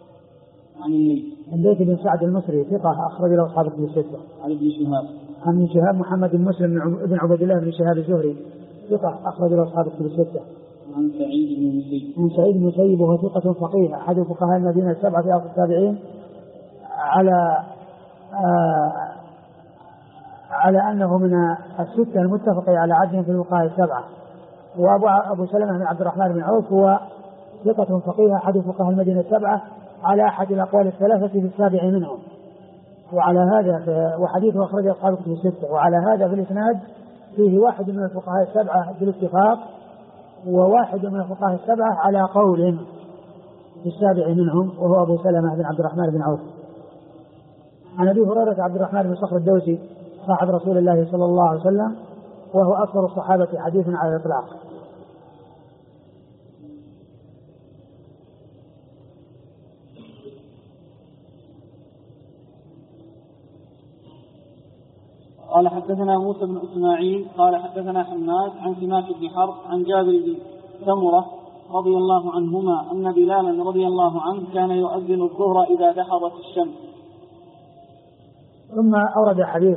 عن الليث بن سعد المصري ثقة أخرج له أصحاب الكتب الستة. عن ابن شهاب. عن ابن شهاب محمد بن مسلم بن عبد الله بن شهاب الزهري ثقة أخرج له أصحاب الكتب الستة. عن سعيد بن المسيب. عن سعيد بن المسيب وهو ثقة فقيه أحد فقهاء المدينة السبعة في عصر التابعين، على أنه من الستة المتفق على عدهم في الفقهاء السبعة. وأبو سلمة بن عبد الرحمن بن عوف هو ثقة فقيه أحد فقهاء المدينة السبعة على أحد الأقوال الثلاثة في السابع منهم. وعلى هذا وحديثه أخرجه أصحاب الكتب الستة. وعلى هذا في الإسناد فيه واحد من الفقهاء السبعة بالاتفاق، وواحد من الفقهاء السبعة على قول في السابع منهم وهو أبو سلمة بن عبد الرحمن بن عوف. عن أبي هريرة عبد الرحمن بن صخر الدوسي صاحب رسول الله صلى الله عليه وسلم وهو أكثر الصحابة حديثا على الإطلاق. قال حدثنا موسى بن إسماعيل قال حدثنا حماد عن سماك بن حرب عن جابر بن سمرة رضي الله عنهما أن بلالا رضي الله عنه كان يؤذن الظهر إذا دحضت الشمس. ثم أورد حديث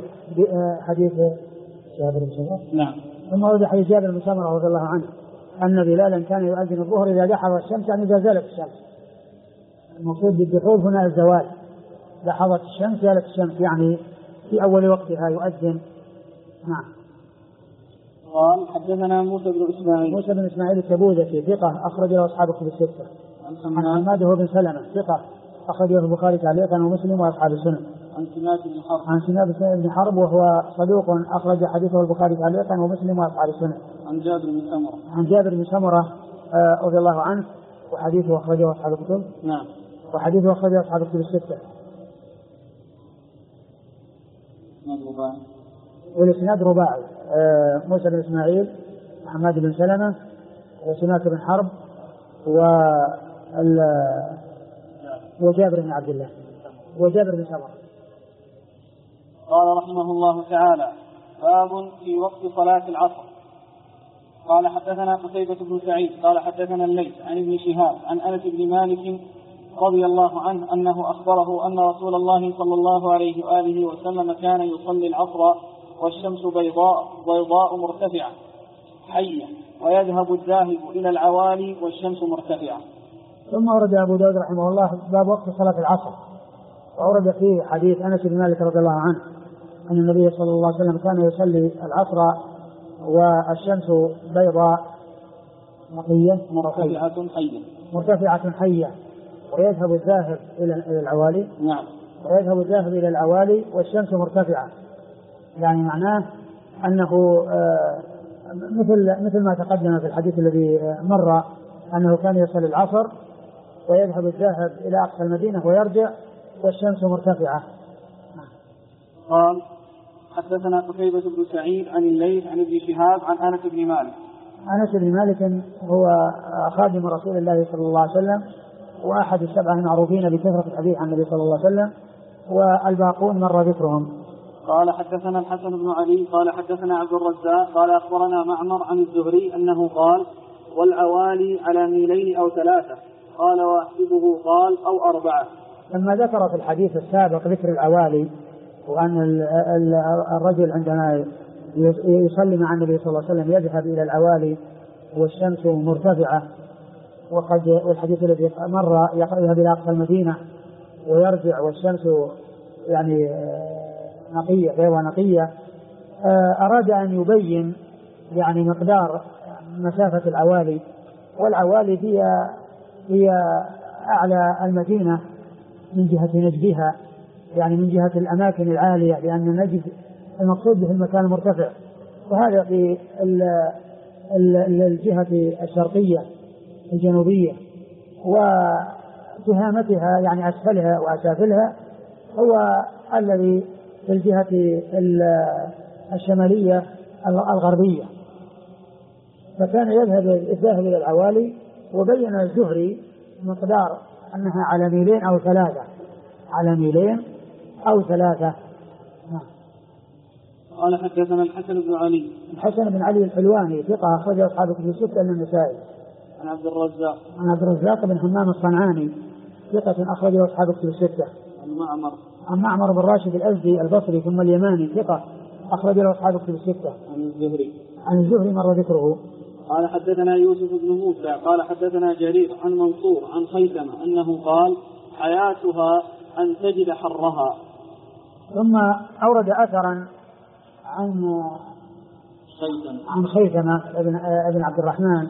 جابر بن سمرة. نعم. ثم أورد حديث جابر بن سمرة رضي الله عنه أن بلالا كان يؤذن الظهر إذا دحضت الشمس، يعني إذا زالت الشمس. المقصود بالدحوظ هنا الزوال، دحضت الشمس زالت الشمس يعني في أول وقتها يؤذن. نعم. قال حدثنا موسى بن إسماعيل التبوذكي ثقة أخرج له أصحاب الكتب الستة. عن حماد بن سلمة ثقة أخرج له البخاري تعليقا ومسلم وأصحاب السنن. عن سماك بن حرب وهو صدوق أخرج حديثه البخاري تعليقا ومسلم وأصحاب السنن. عن جابر بن سمرة رضي الله عنه وحديثه أخرجه أصحاب الكتب. نعم. وحديثه أخرجه أصحاب الكتب الستة. والإسناد رباعي، موسى بن إسماعيل، حماد بن سلمة، وسماك بن حرب، وجابر بن عبد الله، وجابر بن سمرة. قال رحمه الله تعالى: باب في وقت صلاة العصر. قال حدثنا قتيبة بن سعيد قال حدثنا الليث عن ابن شهاب عن أنس بن مالك رضي الله عنه أنه أخبره أن رسول الله صلى الله عليه وآله وسلم كان يصلي العصر والشمس بيضاء مرتفعة حية، ويذهب الذاهب إلى العوالي والشمس مرتفعة. ثم ورد أبو داود رحمه الله باب وقت صلاة العصر، وأورد فيه حديث أنس بن مالك رضي الله عنه أن النبي صلى الله عليه وسلم كان يصلي العصر والشمس بيضاء نقية مرتفعة حية، ويذهب الذاهب إلى العوالي. نعم. ويذهب الذاهب إلى العوالي والشمس مرتفعة، يعني معناه أنه مثل ما تقدم في الحديث الذي مر أنه كان يصلي العصر ويذهب الذاهب إلى أقصى المدينة ويرجع والشمس مرتفعة. قال حدثنا قتيبة بن سعيد عن الليث عن ابن شهاب عن أنس بن مالك. أنس بن مالك هو خادم رسول الله صلى الله عليه وسلم، وأحد السبعة المعروفين بكثرة الحديث عن النبي صلى الله عليه وسلم، والباقون مر ذكرهم. قال حدثنا الحسن بن علي قال حدثنا عبد الرزاق قال أخبرنا معمر عن الزهري أنه قال: والعوالي على ميلين أو 3. قال: وأحسبه قال: أو 4. لما ذكر في الحديث السابق ذكر العوالي، وأن الرجل عندما يصلي مع النبي صلى الله عليه وسلم يذهب إلى العوالي والشمس مرتفعة، والحديث الذي مر يذهب إلى أقصى المدينة ويرجع والشمس يعني نقية غير نقية، أراد أن يبين يعني مقدار مسافة العوالي. والعوالي هي أعلى المدينة من جهة نجدها، يعني من جهة الأماكن العالية، لأن نجد المقصود به المكان المرتفع، وهذا في الجهة الشرقية الجنوبية، وتهامتها يعني أسفلها وأسافلها هو الذي في الجهة الشمالية الغربية. فكان الذاهب إلى العوالي، وبين الزهري مقدار أنها على ميلين أو 3، على ميلين أو 3. قال حدثنا الحسن بن علي. الحسن بن علي الحلواني ثقة أخرجه أصحاب كتب الستة إلا النسائي. عن عبد الرزاق. عن عبد الرزاق بن حمام الصنعاني ثقة أخرجه أصحاب كتب الستة. عن معمر بن راشد الأزدي البصري ثم اليماني ثقة أخرجه أصحاب كتب الستة. عن الزهري مر ذكره. قال حدثنا يوسف بن موسى قال حدثنا جرير عن منصور عن خيثمة أنه قال: حياتها أن تجد حرها. ثم أورد أثرا عن خيثمة ابن عبد الرحمن،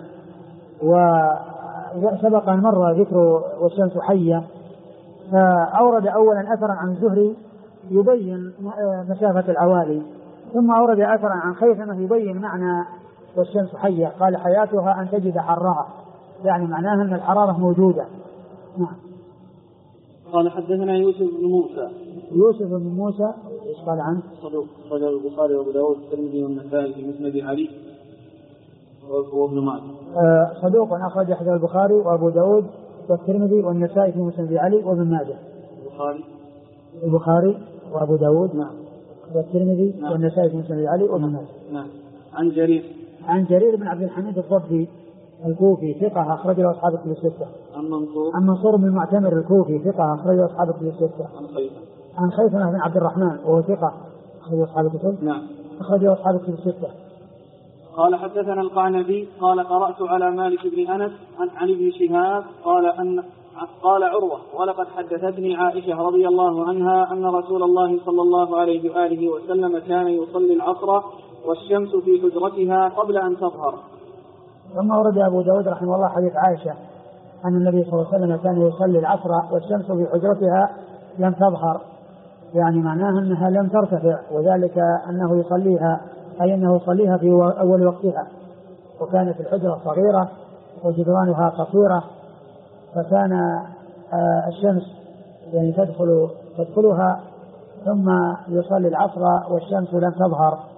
وسبق أن مر ذكر والشمس حية، فأورد أولا أثرا عن الزهري يبين مسافة العوالي، ثم أورد أثرا عن خيثمة يبين معنى والشمس حية. قال: حياتها أن تجد حرها، يعني معناها أن الحرارة موجودة. نعم. قال حدثنا يوسف بن موسى ايش قال عنه؟ صدوق رجل البخاري وابو داود والترمذي والنسائي في مسند علي وابن ماجه. صدوق أخرج حديث البخاري وابو داود والترمذي والنسائي في مسند علي وابن ماجه. البخاري وابو داود نعم والترمذي نعم والنسائي في مسند علي وابن ماجه. نعم. عن جرير بن عبد الحميد الضبي الكوفي ثقة أخرج له أصحاب الكتب الستة. عن منصور بن المعتمر الكوفي ثقة أخرج له أصحاب الكتب الستة. عن خيثمة بن عبد الرحمن وهو ثقة أخرج له أصحاب الكتب. نعم. أخرج له أصحاب الكتب الستة. قال حدثنا القعنبي قال: قرأت على مالك بن أنس عن ابن شهاب قال عروة: ولقد حدثتني عائشة رضي الله عنها أن رسول الله صلى الله عليه وآله وسلم كان يصلي العصر والشمس في حجرتها قبل أن تظهر. ثم ورد أبو داود رحمه الله حديث عائشة أن النبي صلى الله عليه وسلم كان يصلي العصر والشمس في حجرتها لم تظهر، يعني معناها أنها لم ترتفع، وذلك أنه يصليها أي أنه يصليها في أول وقتها، وكانت الحجرة صغيرة وجدرانها قصيرة، فكان الشمس يعني تدخلها ثم يصلي العصر والشمس لم تظهر.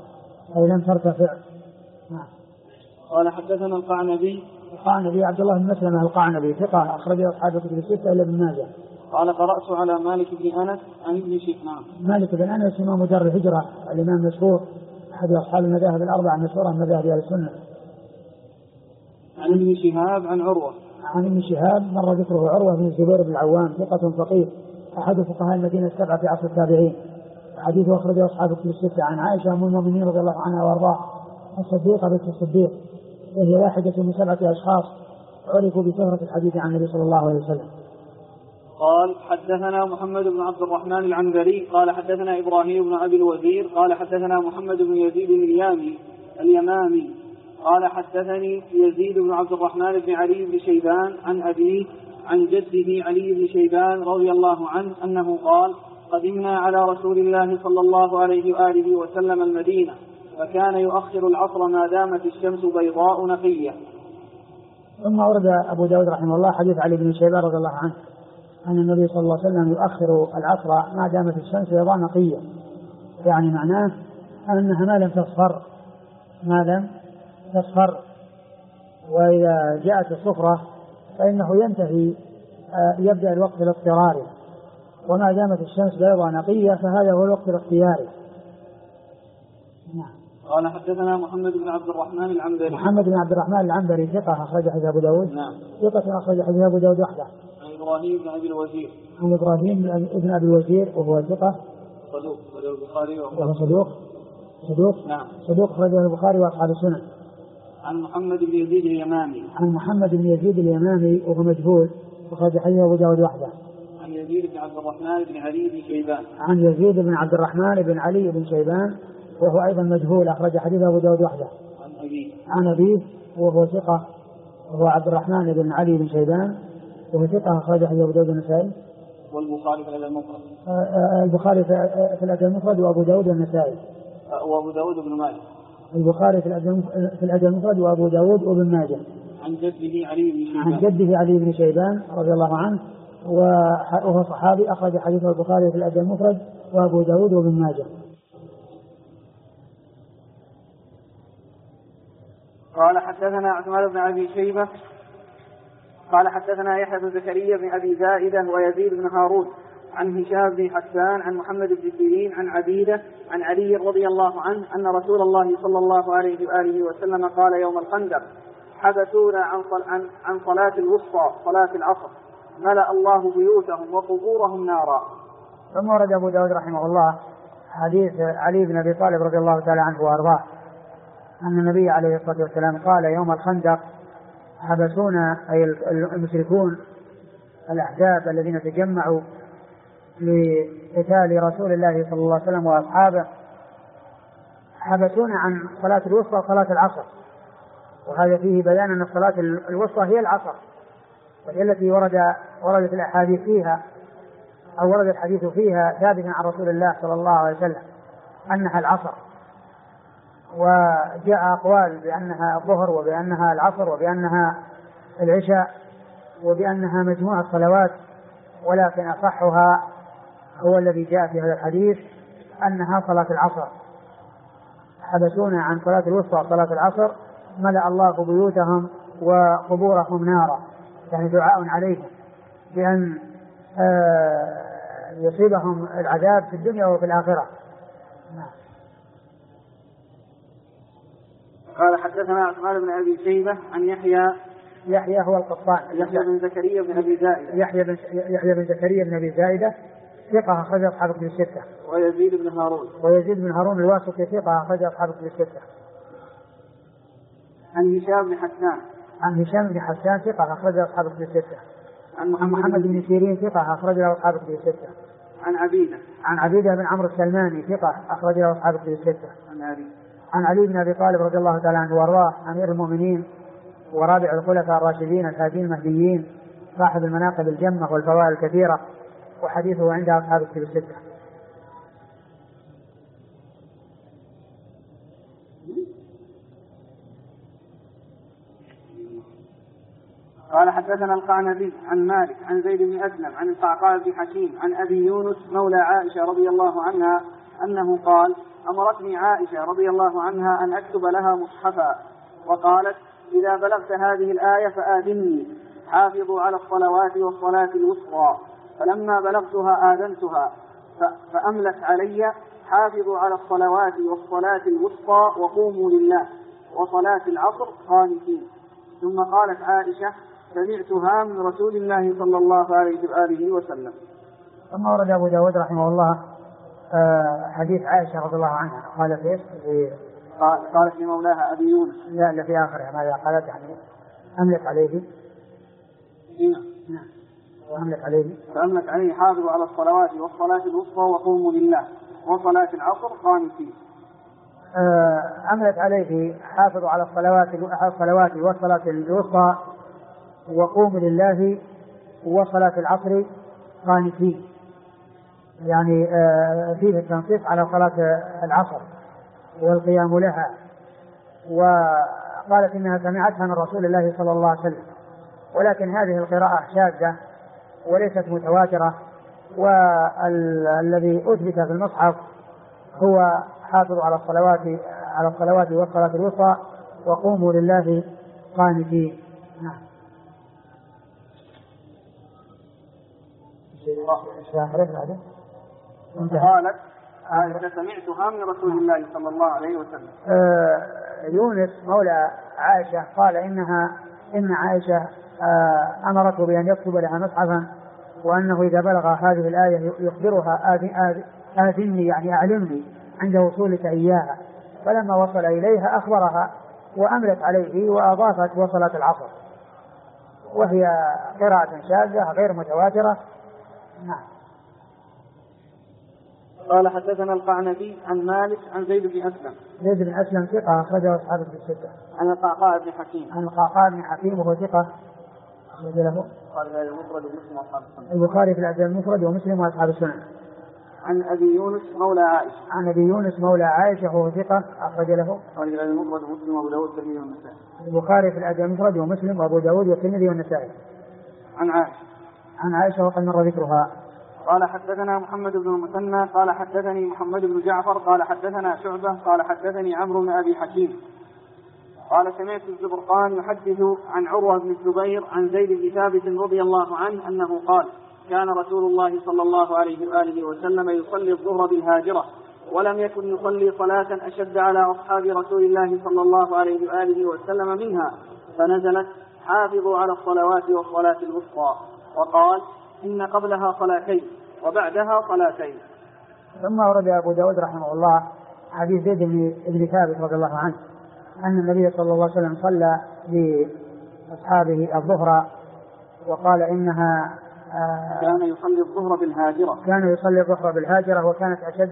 أي لم ترتفع. نعم. قال حدثنا القعنبي عبد الله بن مسلمة القعنبي ثقة أخرجه أصحاب الكتب الستة إلا ابن ماجه. قال قرأت على مالك بن أنس عن ابن شهاب. نعم. مالك بن أنس إمام دار الهجرة الإمام المشهور أحد أصحاب المذاهب الأربعة المشهورة من مذاهب أهل السنة. عن ابن شهاب عن عروة. عن ابن شهاب مر ذكره عروة بن الزبير بن العوام ثقة فقيه أحد فقهاء المدينة السبعة في عصر التابعين. حديثه أخرجه أصحاب الكتب الستة عن عائشة أم المؤمنين رضي الله عنها وأرضاها الصديقة بنت الصديق، وهي واحدة من 7 أشخاص عرفوا بشهرة الحديث عن النبي صلى الله عليه وسلم. قال حدثنا محمد بن عبد الرحمن العنبري قال حدثنا إبراهيم بن أبي الوزير قال حدثنا محمد بن يزيد اليمامي قال حدثني يزيد بن عبد الرحمن بن علي بن شيبان عن أبيه عن جده علي بن شيبان رضي الله عنه أنه قال قدمنا على رسول الله صلى الله عليه وآله وسلم المدينة فكان يؤخر العصر ما دامت الشمس بيضاء نقية. ثم ورد أبو داود رحمه الله حديث علي بن شيبان رضي الله عنه أن النبي صلى الله عليه وسلم يؤخر العصر ما دامت الشمس بيضاء نقية، يعني معناه أنها ما لم تصفر، وإذا جاءت الصفرة فإنه ينتهي يبدأ الوقت الاضطراري، وما دامت الشمس بيضاء نقية فهذا هو الوقت الاختياري. نعم. قال حدثنا محمد بن عبد الرحمن العنبري ثقة أخرج حديث أبو داود. نعم. ثقة أخرج حديث أبو داود وحده. عن إبراهيم بن بن أبي الوزير وهو ثقة صدوق البخاري وهو صدوق. نعم. صدوق أخرجه البخاري وأصحاب السنن. عن محمد بن يزيد اليمامي وهو مجهول أخرج حديث أبو داود وحده. عن يزيد بن عبد الرحمن بن علي بن شيبان وهو أيضا مجهول أخرج حديث أبو داود وحده. عن أبيه وهو ثقة وهو عبد الرحمن بن علي بن شيبان وهو ثقة أخرج حديث أبو داود النسائي والبخاري في الأدب المفرد. البخاري في الأدب المفرد وأبو داود النسائي وأبو داود بن ماجه. البخاري في الأدب المفرد وأبو داود وابن ماجه. عن جده علي بن شيبان رضي الله عنه وهو صحابي أخرج حديث البخاري في الأدب المفرد وأبو داود وابن ماجه. قال حدثنا عثمان بن أبي شيبة قال حدثنا يحيى بن زكريا بن أبي زائدة ويزيد بن هارون عن هشام بن حسان عن محمد بن سيرين عن عبيدة عن علي رضي الله عنه أن رسول الله صلى الله عليه وآله وسلم قال يوم الخندق حبسونا عن صلاة الوسطى صلاة العصر ملأ الله بيوتهم وقبورهم نارا. ثم ورد أبو داود رحمه الله حديث علي بن أبي طالب رضي الله تعالى عنه وأرضاه أن النبي عليه الصلاة والسلام قال يوم الخندق حبسونا أي المشركون الأحزاب الذين تجمعوا لقتال رسول الله صلى الله عليه وسلم وأصحابه حبسونا عن صلاة الوسطى وصلاة العصر، وهذا فيه بيان أن الصلاة الوسطى هي العصر وهي التي وردت الأحاديث فيها أو ورد الحديث فيها ثابتا عن رسول الله صلى الله عليه وسلم أنها العصر، وجاء أقوال بأنها الظهر وبأنها العصر وبأنها العشاء وبأنها مجموعة الصلوات، ولكن أصحها هو الذي جاء في هذا الحديث أنها صلاة العصر. حبسونا عن صلاة الوسطى صلاة العصر ملأ الله بيوتهم وقبورهم نارا، يعني دعاء عليهم بأن يصيبهم العذاب في الدنيا وفي الآخرة. قال حدثنا عثمان بن أبي شيبة عن يحيى هو القطان يحيى بن زكريا بن أبي زائدة يحيى بن زكريا بن أبي زائدة ثقة أخرج أصحاب الكتب الستة. ويزيد بن هارون الواسطي ثقة أخرج أصحاب الكتب الستة. عن هشام بن حسان ثقة أخرج أصحاب الكتب الستة. عن محمد بن سيرين ثقة أخرج أصحاب الكتب الستة. عن عبيدة بن عمرو السلماني ثقة أخرج أصحاب الكتب الستة. عن علي بن أبي طالب رضي الله تعالى عنه وارضاه أمير المؤمنين ورابع الخلفاء الراشدين الهادين المهديين صاحب المناقب الجمة والفوائد الكثيرة، وحديثه عند أصحاب الكتب الستة. قال حدثنا القعنبي عن مالك عن زيد بن أسلم عن القعقاع بن حكيم عن أبي يونس مولى عائشة رضي الله عنها أنه قال أمرتني عائشة رضي الله عنها أن أكتب لها مصحفا، وقالت: إذا بلغت هذه الآية فآذني، حافظوا على الصلوات والصلاة الوسطى. فلما بلغتها آذنتها فأملت علي: حافظوا على الصلوات والصلاة الوسطى وقوموا لله، وصلاة العصر قانتين. ثم قالت عائشة: سمعتها من رسول الله صلى الله عليه وآله وسلم. ثم ورد أبو داود رحمه الله حديث عائشة رضي الله عنها قالت إيش؟ قالت لمولاها أبي يونس، لا اللي في آخرها ماذا قالت؟ يعني أملت عليه. نعم. وأملت عليه فأملت عليه: حافظوا على الصلوات والصلاة الوسطى وقوموا لله، وصلاة العصر قانتين. أملت عليه: حافظوا على الصلوات والصلاة الوسطى وقوموا لله وصلاة العصر قانتين. يعني فيه التنصيص على صلاة العصر والقيام لها. وقالت إنها سمعتها من رسول الله صلى الله عليه وسلم، ولكن هذه القراءة شاذة وليست متواترة، والذي أثبت في المصحف هو: حافظوا على الصلوات والصلاة الوسطى وقوموا لله قانتين. نعم. قالت عائشة: سمعتها من رسول الله صلى الله عليه وسلم. يونس مولى عائشة قال إن عائشة أمرته بأن يكتب لها مصحفا، وأنه إذا بلغ هذه الآية يخبرها: آذني يعني أعلمني عند وصولك إياها. فلما وصل إليها أخبرها وأملت عليه وأضافت وصلت العصر، وهي قراءة شاذة غير متواترة. نعم. قال: حدثنا القعنبي عن مالك عن زيد بن أسلم. زيد بن أسلم ثقة أخرجه أصحابه في الستة. عن القعقاع بن حكيم. عن القعقاع بن حكيم وهو ثقة أخرج له البخاري في الأدب المفرد ومسلم وأصحاب السنن. عن أبي يونس مولى عائشة. عن أبي يونس مولى عائشة وهو ثقة أخرج له البخاري في الأدب المفرد ومسلم وأبو داود والترمذي والنسائي. عن عائشة وقد مر ذكرها. قال: حدثنا محمد بن المثنى قال حدثني محمد بن جعفر قال حدثنا شعبة قال حدثني عمرو بن أبي حكيم قال: سمعت الزبرقان يحدث عن عروة بن الزبير عن زيد بن ثابت رضي الله عنه أنه قال: كان رسول الله صلى الله عليه وآله وسلم يصلي الظهر بالهاجرة، ولم يكن يصلي صلاة أشد على أصحاب رسول الله صلى الله عليه وآله وسلم منها، فنزلت: حافظوا على الصلوات والصلاة الوسطى، وقال: إن قبلها صلاتين وبعدها صلاتين. ثم ورد أبو داود رحمه الله حديث زيد بن ثابت رضي الله عنه أن النبي صلى الله عليه وسلم صلى لأصحابه الظهر، وقال إنها كان يصلي الظهر بالهاجرة وكانت أشد.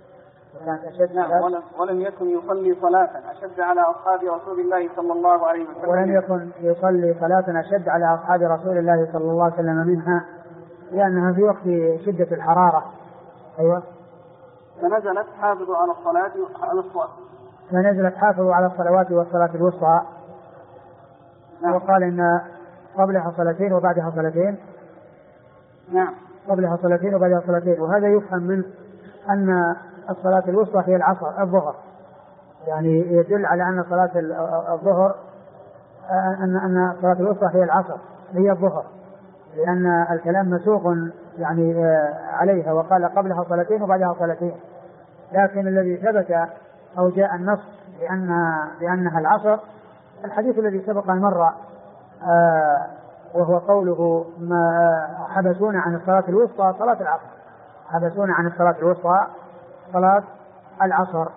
ولم يكن يصلي صلاة أشد على أصحاب رسول الله صلى الله عليه وسلم. ولم يكن يصلي صلاة أشد على أصحاب رسول الله صلى الله عليه وسلم منها، لأنها في وقت شدة الحرارة. أيوة. فنزلت: حافظوا على الصلاة والصلاة الوسطى. نعم. وقال إن قبلها صلاتين وبعدها صلاتين. نعم. قبلها صلاتين وبعدها صلاتين. وهذا يفهم من أن الصلاة الوسطى هي الظهر، يعني يدل على أن صلاة الظهر أن الصلاة الوسطى هي العصر هي الظهر، لأن الكلام مسوق يعني عليها، وقال قبلها صلاتين وبعدها صلاتين. لكن الذي ثبت أو جاء النص بأنها العصر الحديث الذي سبق المرة، وهو قوله: ما حبسونا عن الصلاة الوسطى صلاة العصر، حبسونا عن الصلاة الوسطى صلاة العصر.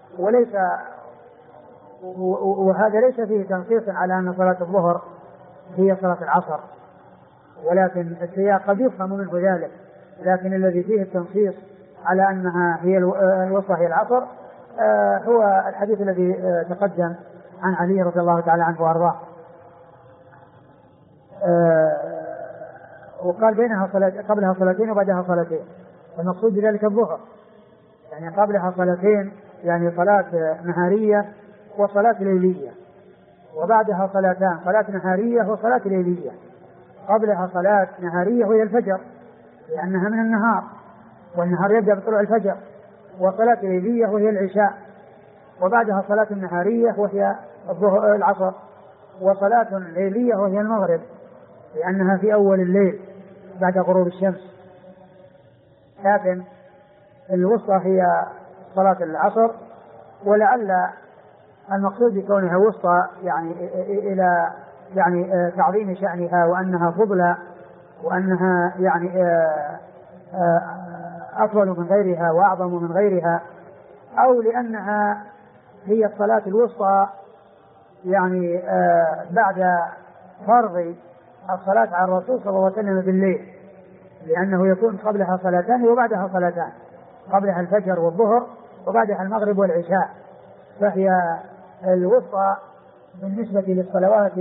وهذا ليس فيه تنصيص على أن صلاة الظهر هي صلاة العصر، ولكن السياق قد يفهم منه ذلك، لكن الذي فيه التنصيص على أنها هي الوسطى هي العصر هو الحديث الذي تقدم عن علي رضي الله تعالى عنه وأرضاه. وقال قبلها صلاتين وبعدها صلاتين، المقصود بذلك الظهر، يعني قبلها صلاتين يعني صلاة نهارية وصلاة ليلية، وبعدها صلاتان، صلاة نهارية وصلاة ليلية. قبلها صلاة نهارية وهي الفجر، لأنها من النهار، والنهار يبدأ بطلوع الفجر، وصلاة ليلية وهي العشاء، وبعدها صلاة نهارية وهي العصر، وصلاة ليلية وهي المغرب لأنها في أول الليل بعد غروب الشمس. لكن الوسطى هي صلاة العصر، ولعل المقصود بكونها وسطى يعني إلى يعني تعظيم شأنها وأنها فضلى وأنها يعني أفضل من غيرها وأعظم من غيرها، أو لأنها هي الصلاة الوسطى يعني بعد فرض الصلاة على الرسول صلى الله عليه وسلم بالليل، لأنه يكون قبلها صلاتان وبعدها صلاتان، قبلها الفجر والظهر وبعدها المغرب والعشاء، فهي الوسطى بالنسبة للصلوات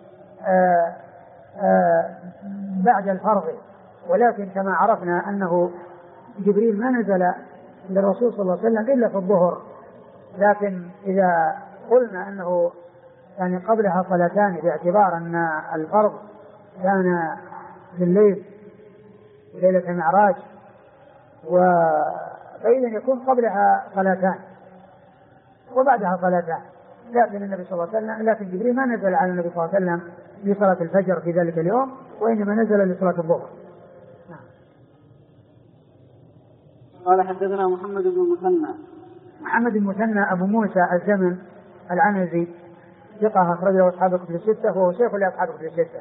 بعد الفرض. ولكن كما عرفنا أنه جبريل ما نزل للرسول صلى الله عليه وسلم إلا في الظهر، لكن إذا قلنا أنه يعني قبلها صلاتان باعتبار أن الفرض كان في الليل ليلة المعراج، فإذا يكون قبلها صلاتان وبعدها صلاتان، لكن النبي صلى الله عليه وسلم لكن جبريل ما نزل على النبي صلى الله عليه وسلم لصلاة الفجر في ذلك اليوم، وإنما نزل لصلاة الظهر. قال حدثنا محمد بن المثنى. محمد بن المثنى أبو موسى الزمن العنزي ثقة أخرجه أصحاب الكتب الستة وهو شيخ لأصحاب الكتب الستة.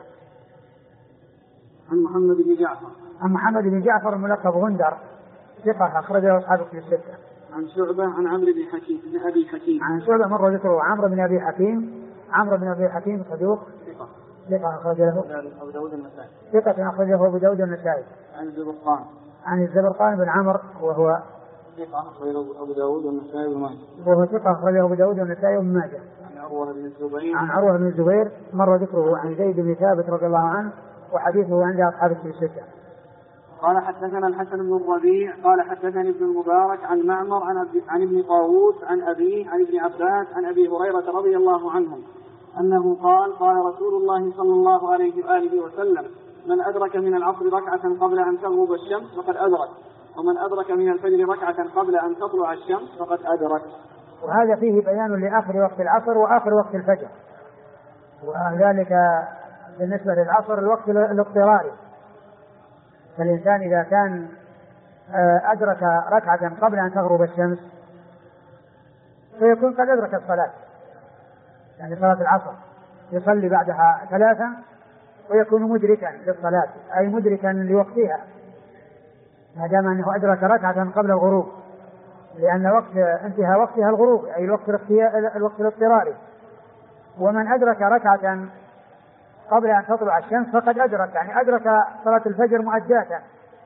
عن محمد بن جعفر. عن محمد بن جعفر الملقب غندر ثقة أخرجه أصحاب الكتب الستة. عن شعبة عن عمرو بن حكيم بن أبي حكيم. عن شعبة مر ذكره عمرو بن أبي حكيم. عمرو بن أبي حكيم صدوق ثقة أخرجه أبو داود النسائي. ثقة أخرجه أبو داود النسائي. عن الزبرقان. عن الزبرقان بن عمرو وهو ثقة أخرجه أبو داود والنسائي وابن ماجه. وهو ثقة أخرجه أبو داود والنسائي وابن ماجه. عن عروة بن الزبير. عن عروة بن الزبير مر ذكره. عن زيد بن ثابت رضي الله عنه وحديثه عند أصحاب الكتب الستة. قال حدثنا الحسن بن الربيع قال حدثني ابن المبارك عن معمر عن ابن طاووس عن أبيه عن ابن عباس عن أبي هريرة رضي الله عنهم أنه قال قال رسول الله صلى الله عليه وآله وسلم من أدرك من العصر ركعة قبل أن تغرب الشمس فقد أدرك، ومن أدرك من الفجر ركعة قبل أن تطلع الشمس فقد أدرك. وهذا فيه بيان لآخر وقت العصر وآخر وقت الفجر، وذلك بالنسبة للعصر الوقت الاضطراري، فالإنسان إذا كان أدرك ركعة قبل أن تغرب الشمس فيكون قد أدرك الصلاة، يعني صلاة العصر يصلي بعدها 3 ويكون مدركا للصلاة أي مدركا لوقتها ما دام أنه أدرك ركعة قبل الغروب، لأن وقت انتهى وقتها الغروب أي الوقت الاضطراري. ومن أدرك ركعة قبل أن تطلع الشمس فقد أدرك، يعني أدرك صلاة الفجر مؤداة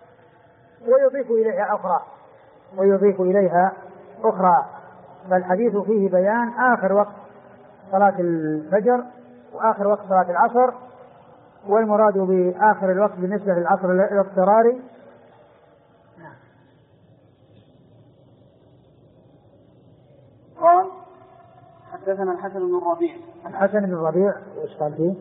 ويضيف إليها أخرى. فالحديث فيه بيان آخر وقت صلاة الفجر وآخر وقت صلاة العصر، والمراد بآخر الوقت بالنسبة للعصر الاضطراري. قال حدثنا الحسن بن الربيع. الحسن بن الربيع ايش قال فيه؟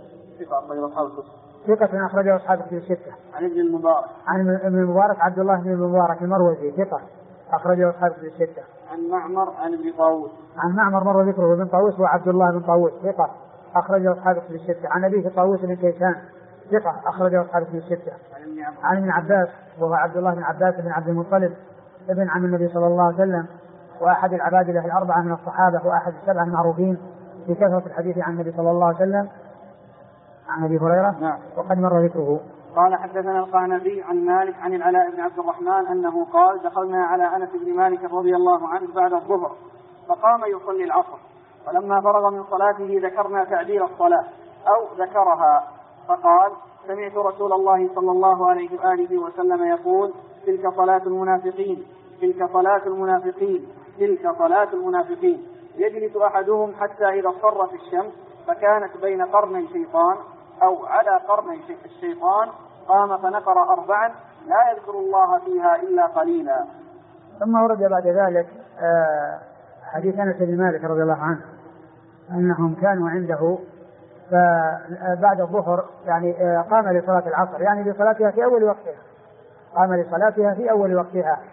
ثقة أخرجه أصحاب الكتب الستة. عن ابن المبارك. عن ابن المبارك عبد الله بن المبارك المروزي ثقة أخرجه أصحاب الكتب الستة. عن معمر عن ابن طاووس. عن معمر مر ذكره بن طاووس وعبد الله بن طاووس ثقة أخرجه أصحاب الكتب الستة. عن أبيه طاووس بن كيسان ثقة أخرجه أصحاب الكتب الستة. عن ابن عباس وهو عبد الله بن عباس بن عبد المطلب ابن عم النبي صلى الله عليه وسلم، وأحد العبادلة الأربعة من الصحابة، وأحد السبعة المعروفين في كثرة الحديث عن النبي صلى الله عليه وسلم عن أبي هريرة. نعم. وقد مر ذكره. قال حدثنا القعنبي عن مالك عن العلاء بن عبد الرحمن أنه قال دخلنا على أنس بن مالك رضي الله عنه بعد الظهر فقام يصلي العصر، ولما فرغ من صلاته ذكرنا تعديل الصلاة أو ذكرها، فقال سمعت رسول الله صلى الله عليه وآله وسلم يقول تلك صلاة المنافقين تلك صلاة المنافقين تلك صلاة المنافقين، يجلس أحدهم حتى إذا اصفرت الشمس فكانت بين قرني شيطان أو على قرني الشيطان قام فنقر 4 لا يذكر الله فيها إلا قليلا. ثم ورد بعد ذلك حديث أنس بن مالك رضي الله عنه أنهم كانوا عنده بعد الظهر يعني قام لصلاة العصر، يعني لصلاتها في أول وقتها، قام لصلاتها في أول وقتها،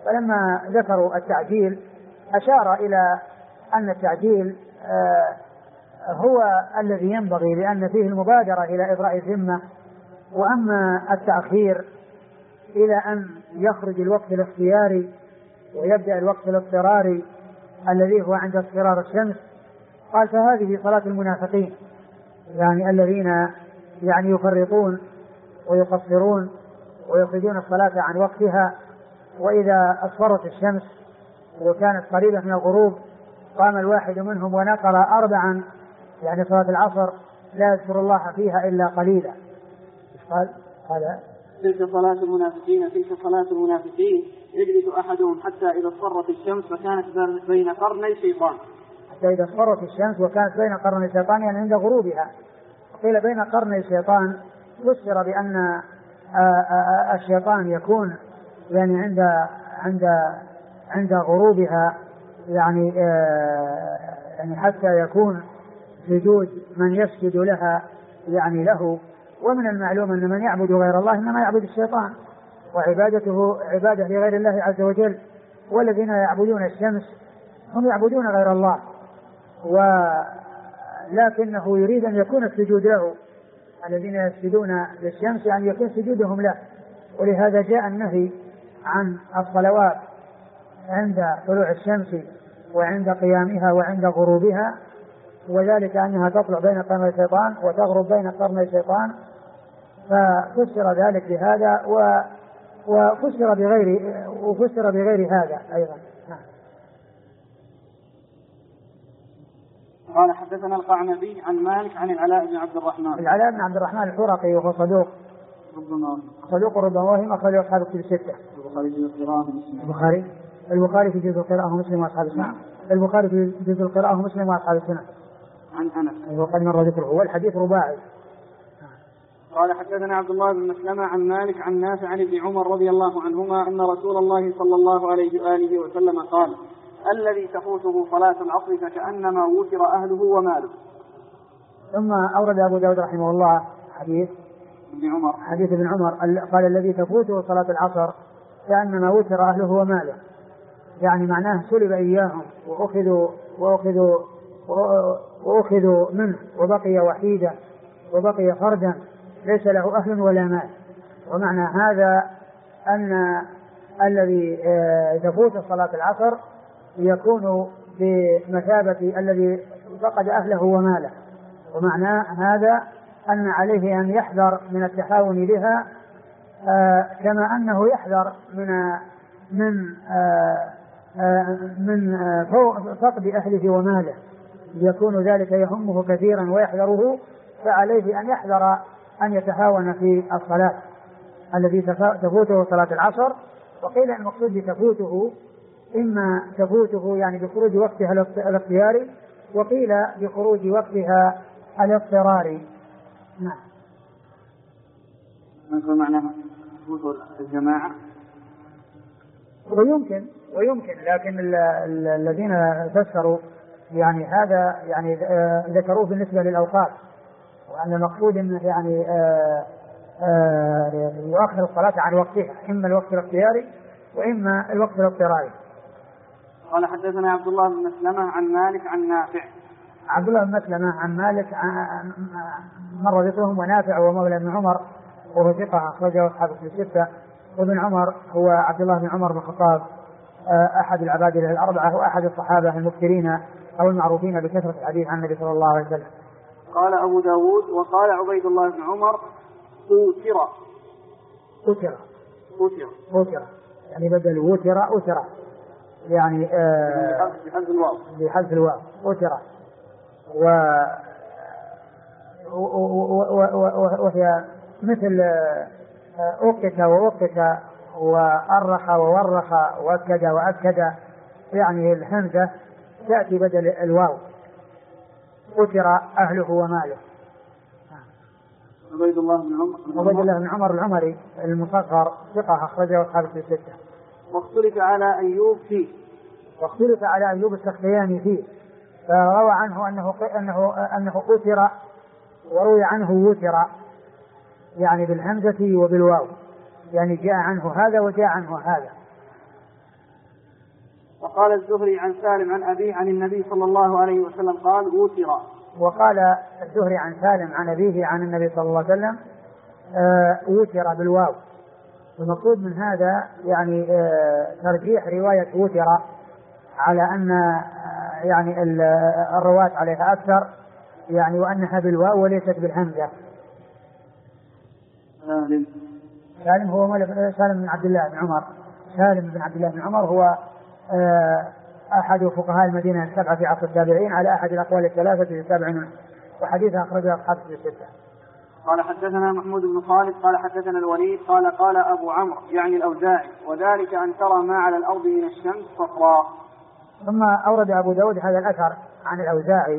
فلما ذكروا التعجيل أشار إلى أن التعجيل هو الذي ينبغي لأن فيه المبادرة إلى إبراء الذمة، وأما التأخير إلى أن يخرج الوقت الاختياري ويبدأ الوقت الاضطراري الذي هو عند اصفرار الشمس، قال فهذه صلاة المنافقين، يعني الذين يعني يفرطون ويقصرون ويخرجون الصلاة عن وقتها، وإذا أصفرت الشمس وكانت قريبة من الغروب قام الواحد منهم ونقر 4 يعني صلاة العصر لا يذكر الله فيها إلا قليلا. قال تلك صلاة المنافقين تلك صلاة المنافقين يجلس أحدهم حتى إذا اصفرت الشمس فكانت بين قرني الشيطان. حتى إذا اصفرت الشمس وكانت بين قرني الشيطان يعني عند غروبها. قيل بين قرني الشيطان فسر بأن الشيطان يكون يعني عند غروبها يعني حتى يكون سجود من يسجد لها يعني له. ومن المعلوم أن من يعبد غير الله إنما يعبد الشيطان، وعبادته عبادة لغير الله عز وجل، والذين يعبدون الشمس هم يعبدون غير الله، ولكنه يريد أن يكون السجود له. الذين يسجدون للشمس يعني يكون سجودهم له، ولهذا جاء النهي عن الصلوات عند طلوع الشمس وعند قيامها وعند غروبها، وذلك أنها تطلع بين قرني الشيطان وتغرب بين قرني الشيطان، ففسر ذلك بهذا وفسر بغير هذا أيضا. قال حدثنا القعنبي عن مالك عن العلاء بن عبد الرحمن. العلاء بن عبد الرحمن الحرقي وهو صدوق ربما وهم، أخرج أصحاب الكتب الستة. البخاري في جزء القراءة ومسلم وأصحاب السنة. البخاري في جزء القراءة ومسلم وأصحاب السنة. عن أنس وقد مر ذكره، والحديث رباعي. قال حدثنا عبد الله بن مسلمة عن مالك عن نافع عن ابن عمر رضي الله عنهما أن رسول الله صلى الله عليه وآله وسلم قال: الذي تفوته صلاة العصر فكأنما وتر أهله وماله. ثم أورد أبو داود رحمه الله حديث ابن عمر قال: الذي تفوته صلاة العصر كأنما وتر أهله وماله، يعني معناه سلب إياهم وأخذوا منه وبقي وحيدا وبقي فردا ليس له أهل ولا مال. ومعنى هذا أن الذي تفوت صلاة العصر يكون بمثابة الذي فقد أهله وماله. ومعنى هذا أن عليه أن يحذر من التحاون بها كما أنه يحذر من فقد أهله وماله، يكون ذلك يهمه كثيرا ويحذره، فعليه أن يحذر أن يتهاون في الصلاة الذي تفوته صلاة العصر. وقيل المقصود بتفوته إما تفوته يعني بخروج وقتها الاختياري، وقيل بخروج وقتها الاضطراري. نعم. ما معنى تفوت الجماعة؟ ويمكن لكن الذين فسروا يعني هذا يعني ذكروه بالنسبة للأوقات، وأن المقصود أنه يعني يؤخر الصلاة عن وقتها، إما الوقت الاختياري وإما الوقت الاضطراري. قال حدثنا عبد الله بن مسلمة عن مالك عن نافع. عبد الله بن مسلمة عن مالك مر ذكرهم، ونافع ومولى ابن عمر وهو ثقة أخرجه أصحاب الكتب الستة. وابن عمر هو عبد الله بن عمر بن الخطاب أحد العبادلة الأربعة وأحد الصحابة المكثرين أو المعروفين بكثرة الحديث عن النبي صلى الله عليه وسلم. قال أبو داود وقال عبيد الله بن عمر أوتر يعني بدل وتر يعني بحذف الواو أوتر، وهي مثل أوقت ووقت وأرخ وورخ وأكد وأكد، يعني الهمزة تأتي بدل الواو. أوتر أهله وماله. عبيد الله بن عمر العمري المصغر ثقة أخرجه أصحاب الكتب الستة. واختلف على أيوب السختياني فيه، فروى عنه أنه أوتر، وروي عنه وتر يعني بالهمزة وبالواو، يعني جاء عنه هذا وجاء عنه هذا. وقال الزهري عن سالم عن أبيه عن النبي صلى الله عليه وسلم قال وتر. وقال الزهري عن سالم عن أبيه عن النبي صلى الله عليه وسلم وتر بالواو. والمقصود من هذا يعني ترجيح رواية وتر على أن يعني الرواة عليها أكثر يعني وأنها بالواو وليست بالهمزة. سالم هو سالم بن عبد الله بن عمر. سالم بن عبد الله بن عمر هو أحد فقهاء المدينة السبعة في عصر التابعين على أحد الأقوال الثلاثة في السبع، وحديثها أخرجه أصحاب الستة. قال حدثنا محمود بن خالد قال حدثنا الوليد قال أبو عمرو يعني الأوزاعي وذلك أن ترى ما على الأرض من الشمس صفراء. ثم أورد أبو داود هذا الأثر عن الأوزاعي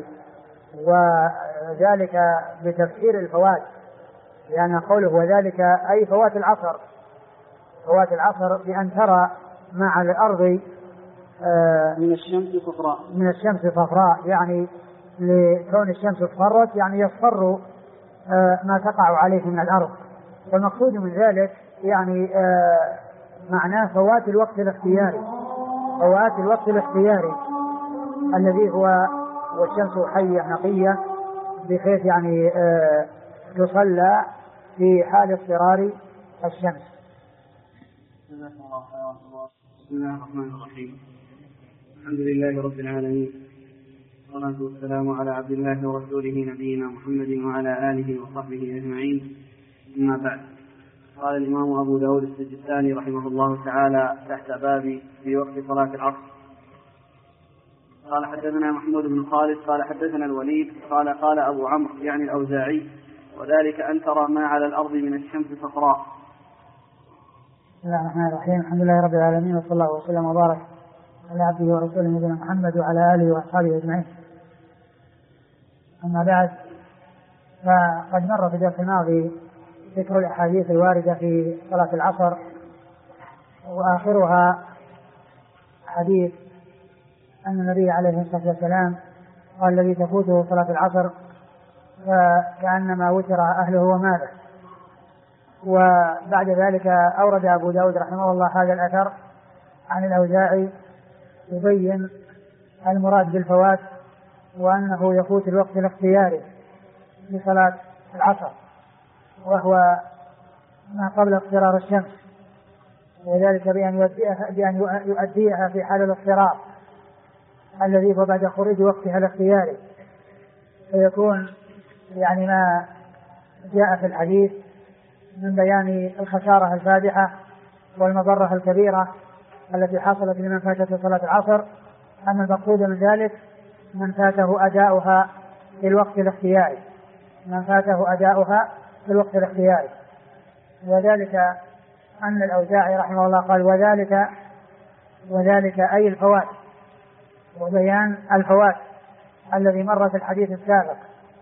وذلك بتفسير الفوات، لأن قوله وذلك أي فوات العصر بأن ترى ما على الأرض من الشمس صفراء يعني لكون الشمس اصفرت يعني يصفر ما تقع عليه من الأرض. والمقصود من ذلك يعني معناه فوات الوقت الاختياري الذي هو والشمس حية نقية بحيث يعني تصلى في حال اضطرار الشمس. بسم الله الرحمن الرحيم. الحمد لله رب العالمين والصلاة والسلام على عبد الله ورسوله نبينا محمد وعلى آله وصحبه أجمعين. أما بعد، قال الإمام أبو داود السجستاني رحمه الله تعالى تحت باب في وقت صلاة العصر قال حدثنا محمود بن خالد قال حدثنا الوليد قال أبو عمرو يعني الأوزاعي وذلك أن ترى ما على الأرض من الشمس صفراء. بسم الله الرحمن الرحيم. الحمد لله رب العالمين وصلى الله وسلم وبارك على عبده ورسوله نبينا محمد وعلى آله وأصحابه أجمعين. أما بعد، فقد مر في الدرس الماضي ذكر الأحاديث الواردة في صلاة العصر، وآخرها حديث أن النبي عليه الصلاة والسلام قال الذي تفوته صلاة العصر كأنما وتر أهله وماله. وبعد ذلك أورد أبو داود رحمه الله هذا الأثر عن الأوزاعي يبين المراد بالفوات وأنه يفوت الوقت الاختياري لصلاة العصر وهو ما قبل اضطرار الشمس، وذلك بأن يؤديها في حال الاضطرار الذي هو بعد خروج وقتها الاختياري، فيكون يعني ما جاء في الحديث من بيان الخسارة الفادحة والمضرة الكبيرة التي حصلت لمن فاتته صلاة العصر، أن المقصود من ذلك من فاته أداؤها في الوقت الاختياري. وذلك أن الأوزاعي رحمه الله قال وذلك أي الفوات، وبيان الفوات الذي مر في الحديث السابق.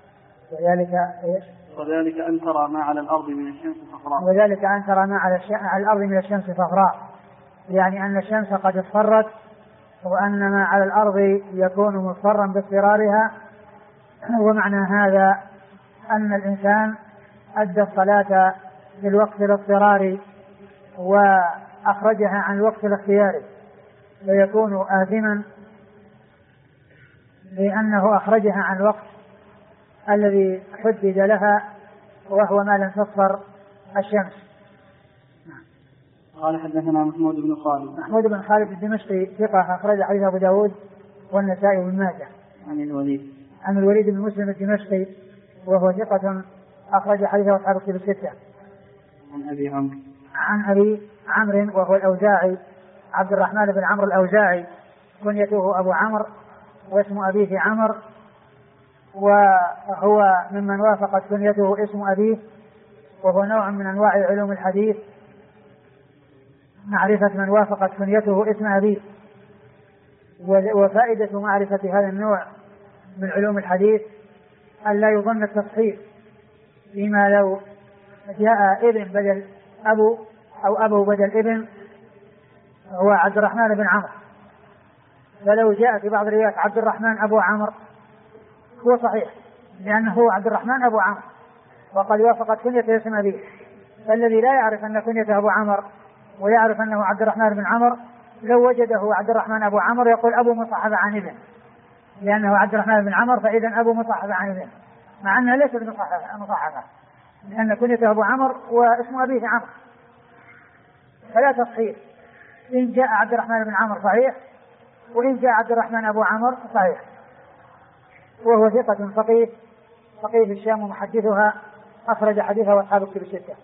وذلك أن ترى ما على الأرض من الشمس صفراء. وذلك أن ترى ما على الأرض من الشمس صفراء، يعني أن الشمس قد اصفرت وأن ما على الأرض يكون مصفرا باصفرارها. ومعنى هذا أن الإنسان أدى الصلاة في الوقت الاضطراري وأخرجها عن الوقت الاختياري فيكون آثما لأنه أخرجها عن الوقت الذي حدد لها وهو ما لم تصفر الشمس. قال حدثنا محمود بن خالد الدمشقي ثقة أخرج حديث أبو داود والنسائي وابن ماجه. عن الوليد بن مسلم الدمشقي وهو ثقة أخرج حديث أصحاب الكتب الستة. عن أبي عمرو وهو الأوزاعي عبد الرحمن بن عمرو الأوزاعي كنيته أبو عمرو واسم أبيه عمرو، وهو ممن وافقت كنيته اسم أبيه، وهو نوع من أنواع علوم الحديث معرفة من وافقت كنيته اسم أبيه. وفائدة معرفة هذا النوع من علوم الحديث أن لا يظن التصحيح فيما لو جاء ابن بدل أبو أو أبو بدل ابن هو عبد الرحمن بن عمرو، فلو جاء في بعض الروايات عبد الرحمن أبو عمرو هو صحيح لأنه هو عبد الرحمن أبو عمرو وقد وافقت كنيته اسم أبيه. فالذي لا يعرف أن كنيته أبو عمرو ويعرف أنه عبد الرحمن بن عمرو لو وجده عبد الرحمن أبو عمرو يقول أبو مصعب عن ابن، لأنه عبد الرحمن بن عمرو فإذا أبو مصعب عن ابن، مع أنها ليست مصحفة، لأن كنيته أبو عمرو واسم أبيه عمرو، فلا تصحيح. إن جاء عبد الرحمن بن عمرو صحيح، وإن جاء عبد الرحمن أبو عمرو صحيح. وهو ثقة فقيه الشام ومحدثها، أخرج حديثه أصحاب الكتب الستة.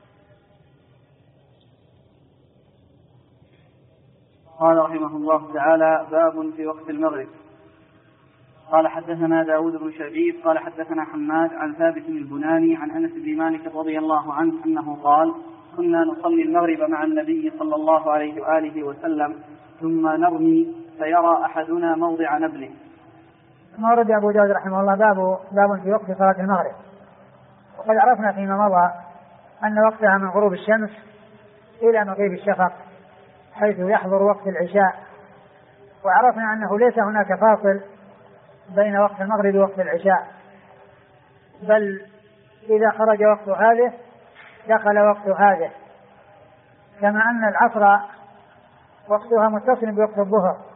قال رحمه الله تعالى: باب في وقت المغرب. قال حدثنا داود بن شبيب قال حدثنا حماد عن ثابت البناني عن أنس بن مالك رضي الله عنه أنه قال: كنا نصلي المغرب مع النبي صلى الله عليه وآله وسلم ثم نرمي فيرى أحدنا موضع نبله. ما ورد أبو داود رحمه الله باب في وقت صلاة المغرب. وقد عرفنا فيما مضى أن وقتها من غروب الشمس إلى مغيب الشفق، حيث يحضر وقت العشاء. وعرفنا أنه ليس هناك فاصل بين وقت المغرب ووقت العشاء، بل إذا خرج وقت هذه دخل وقت هذه، كما أن العصر وقتها متصل بوقت الظهر،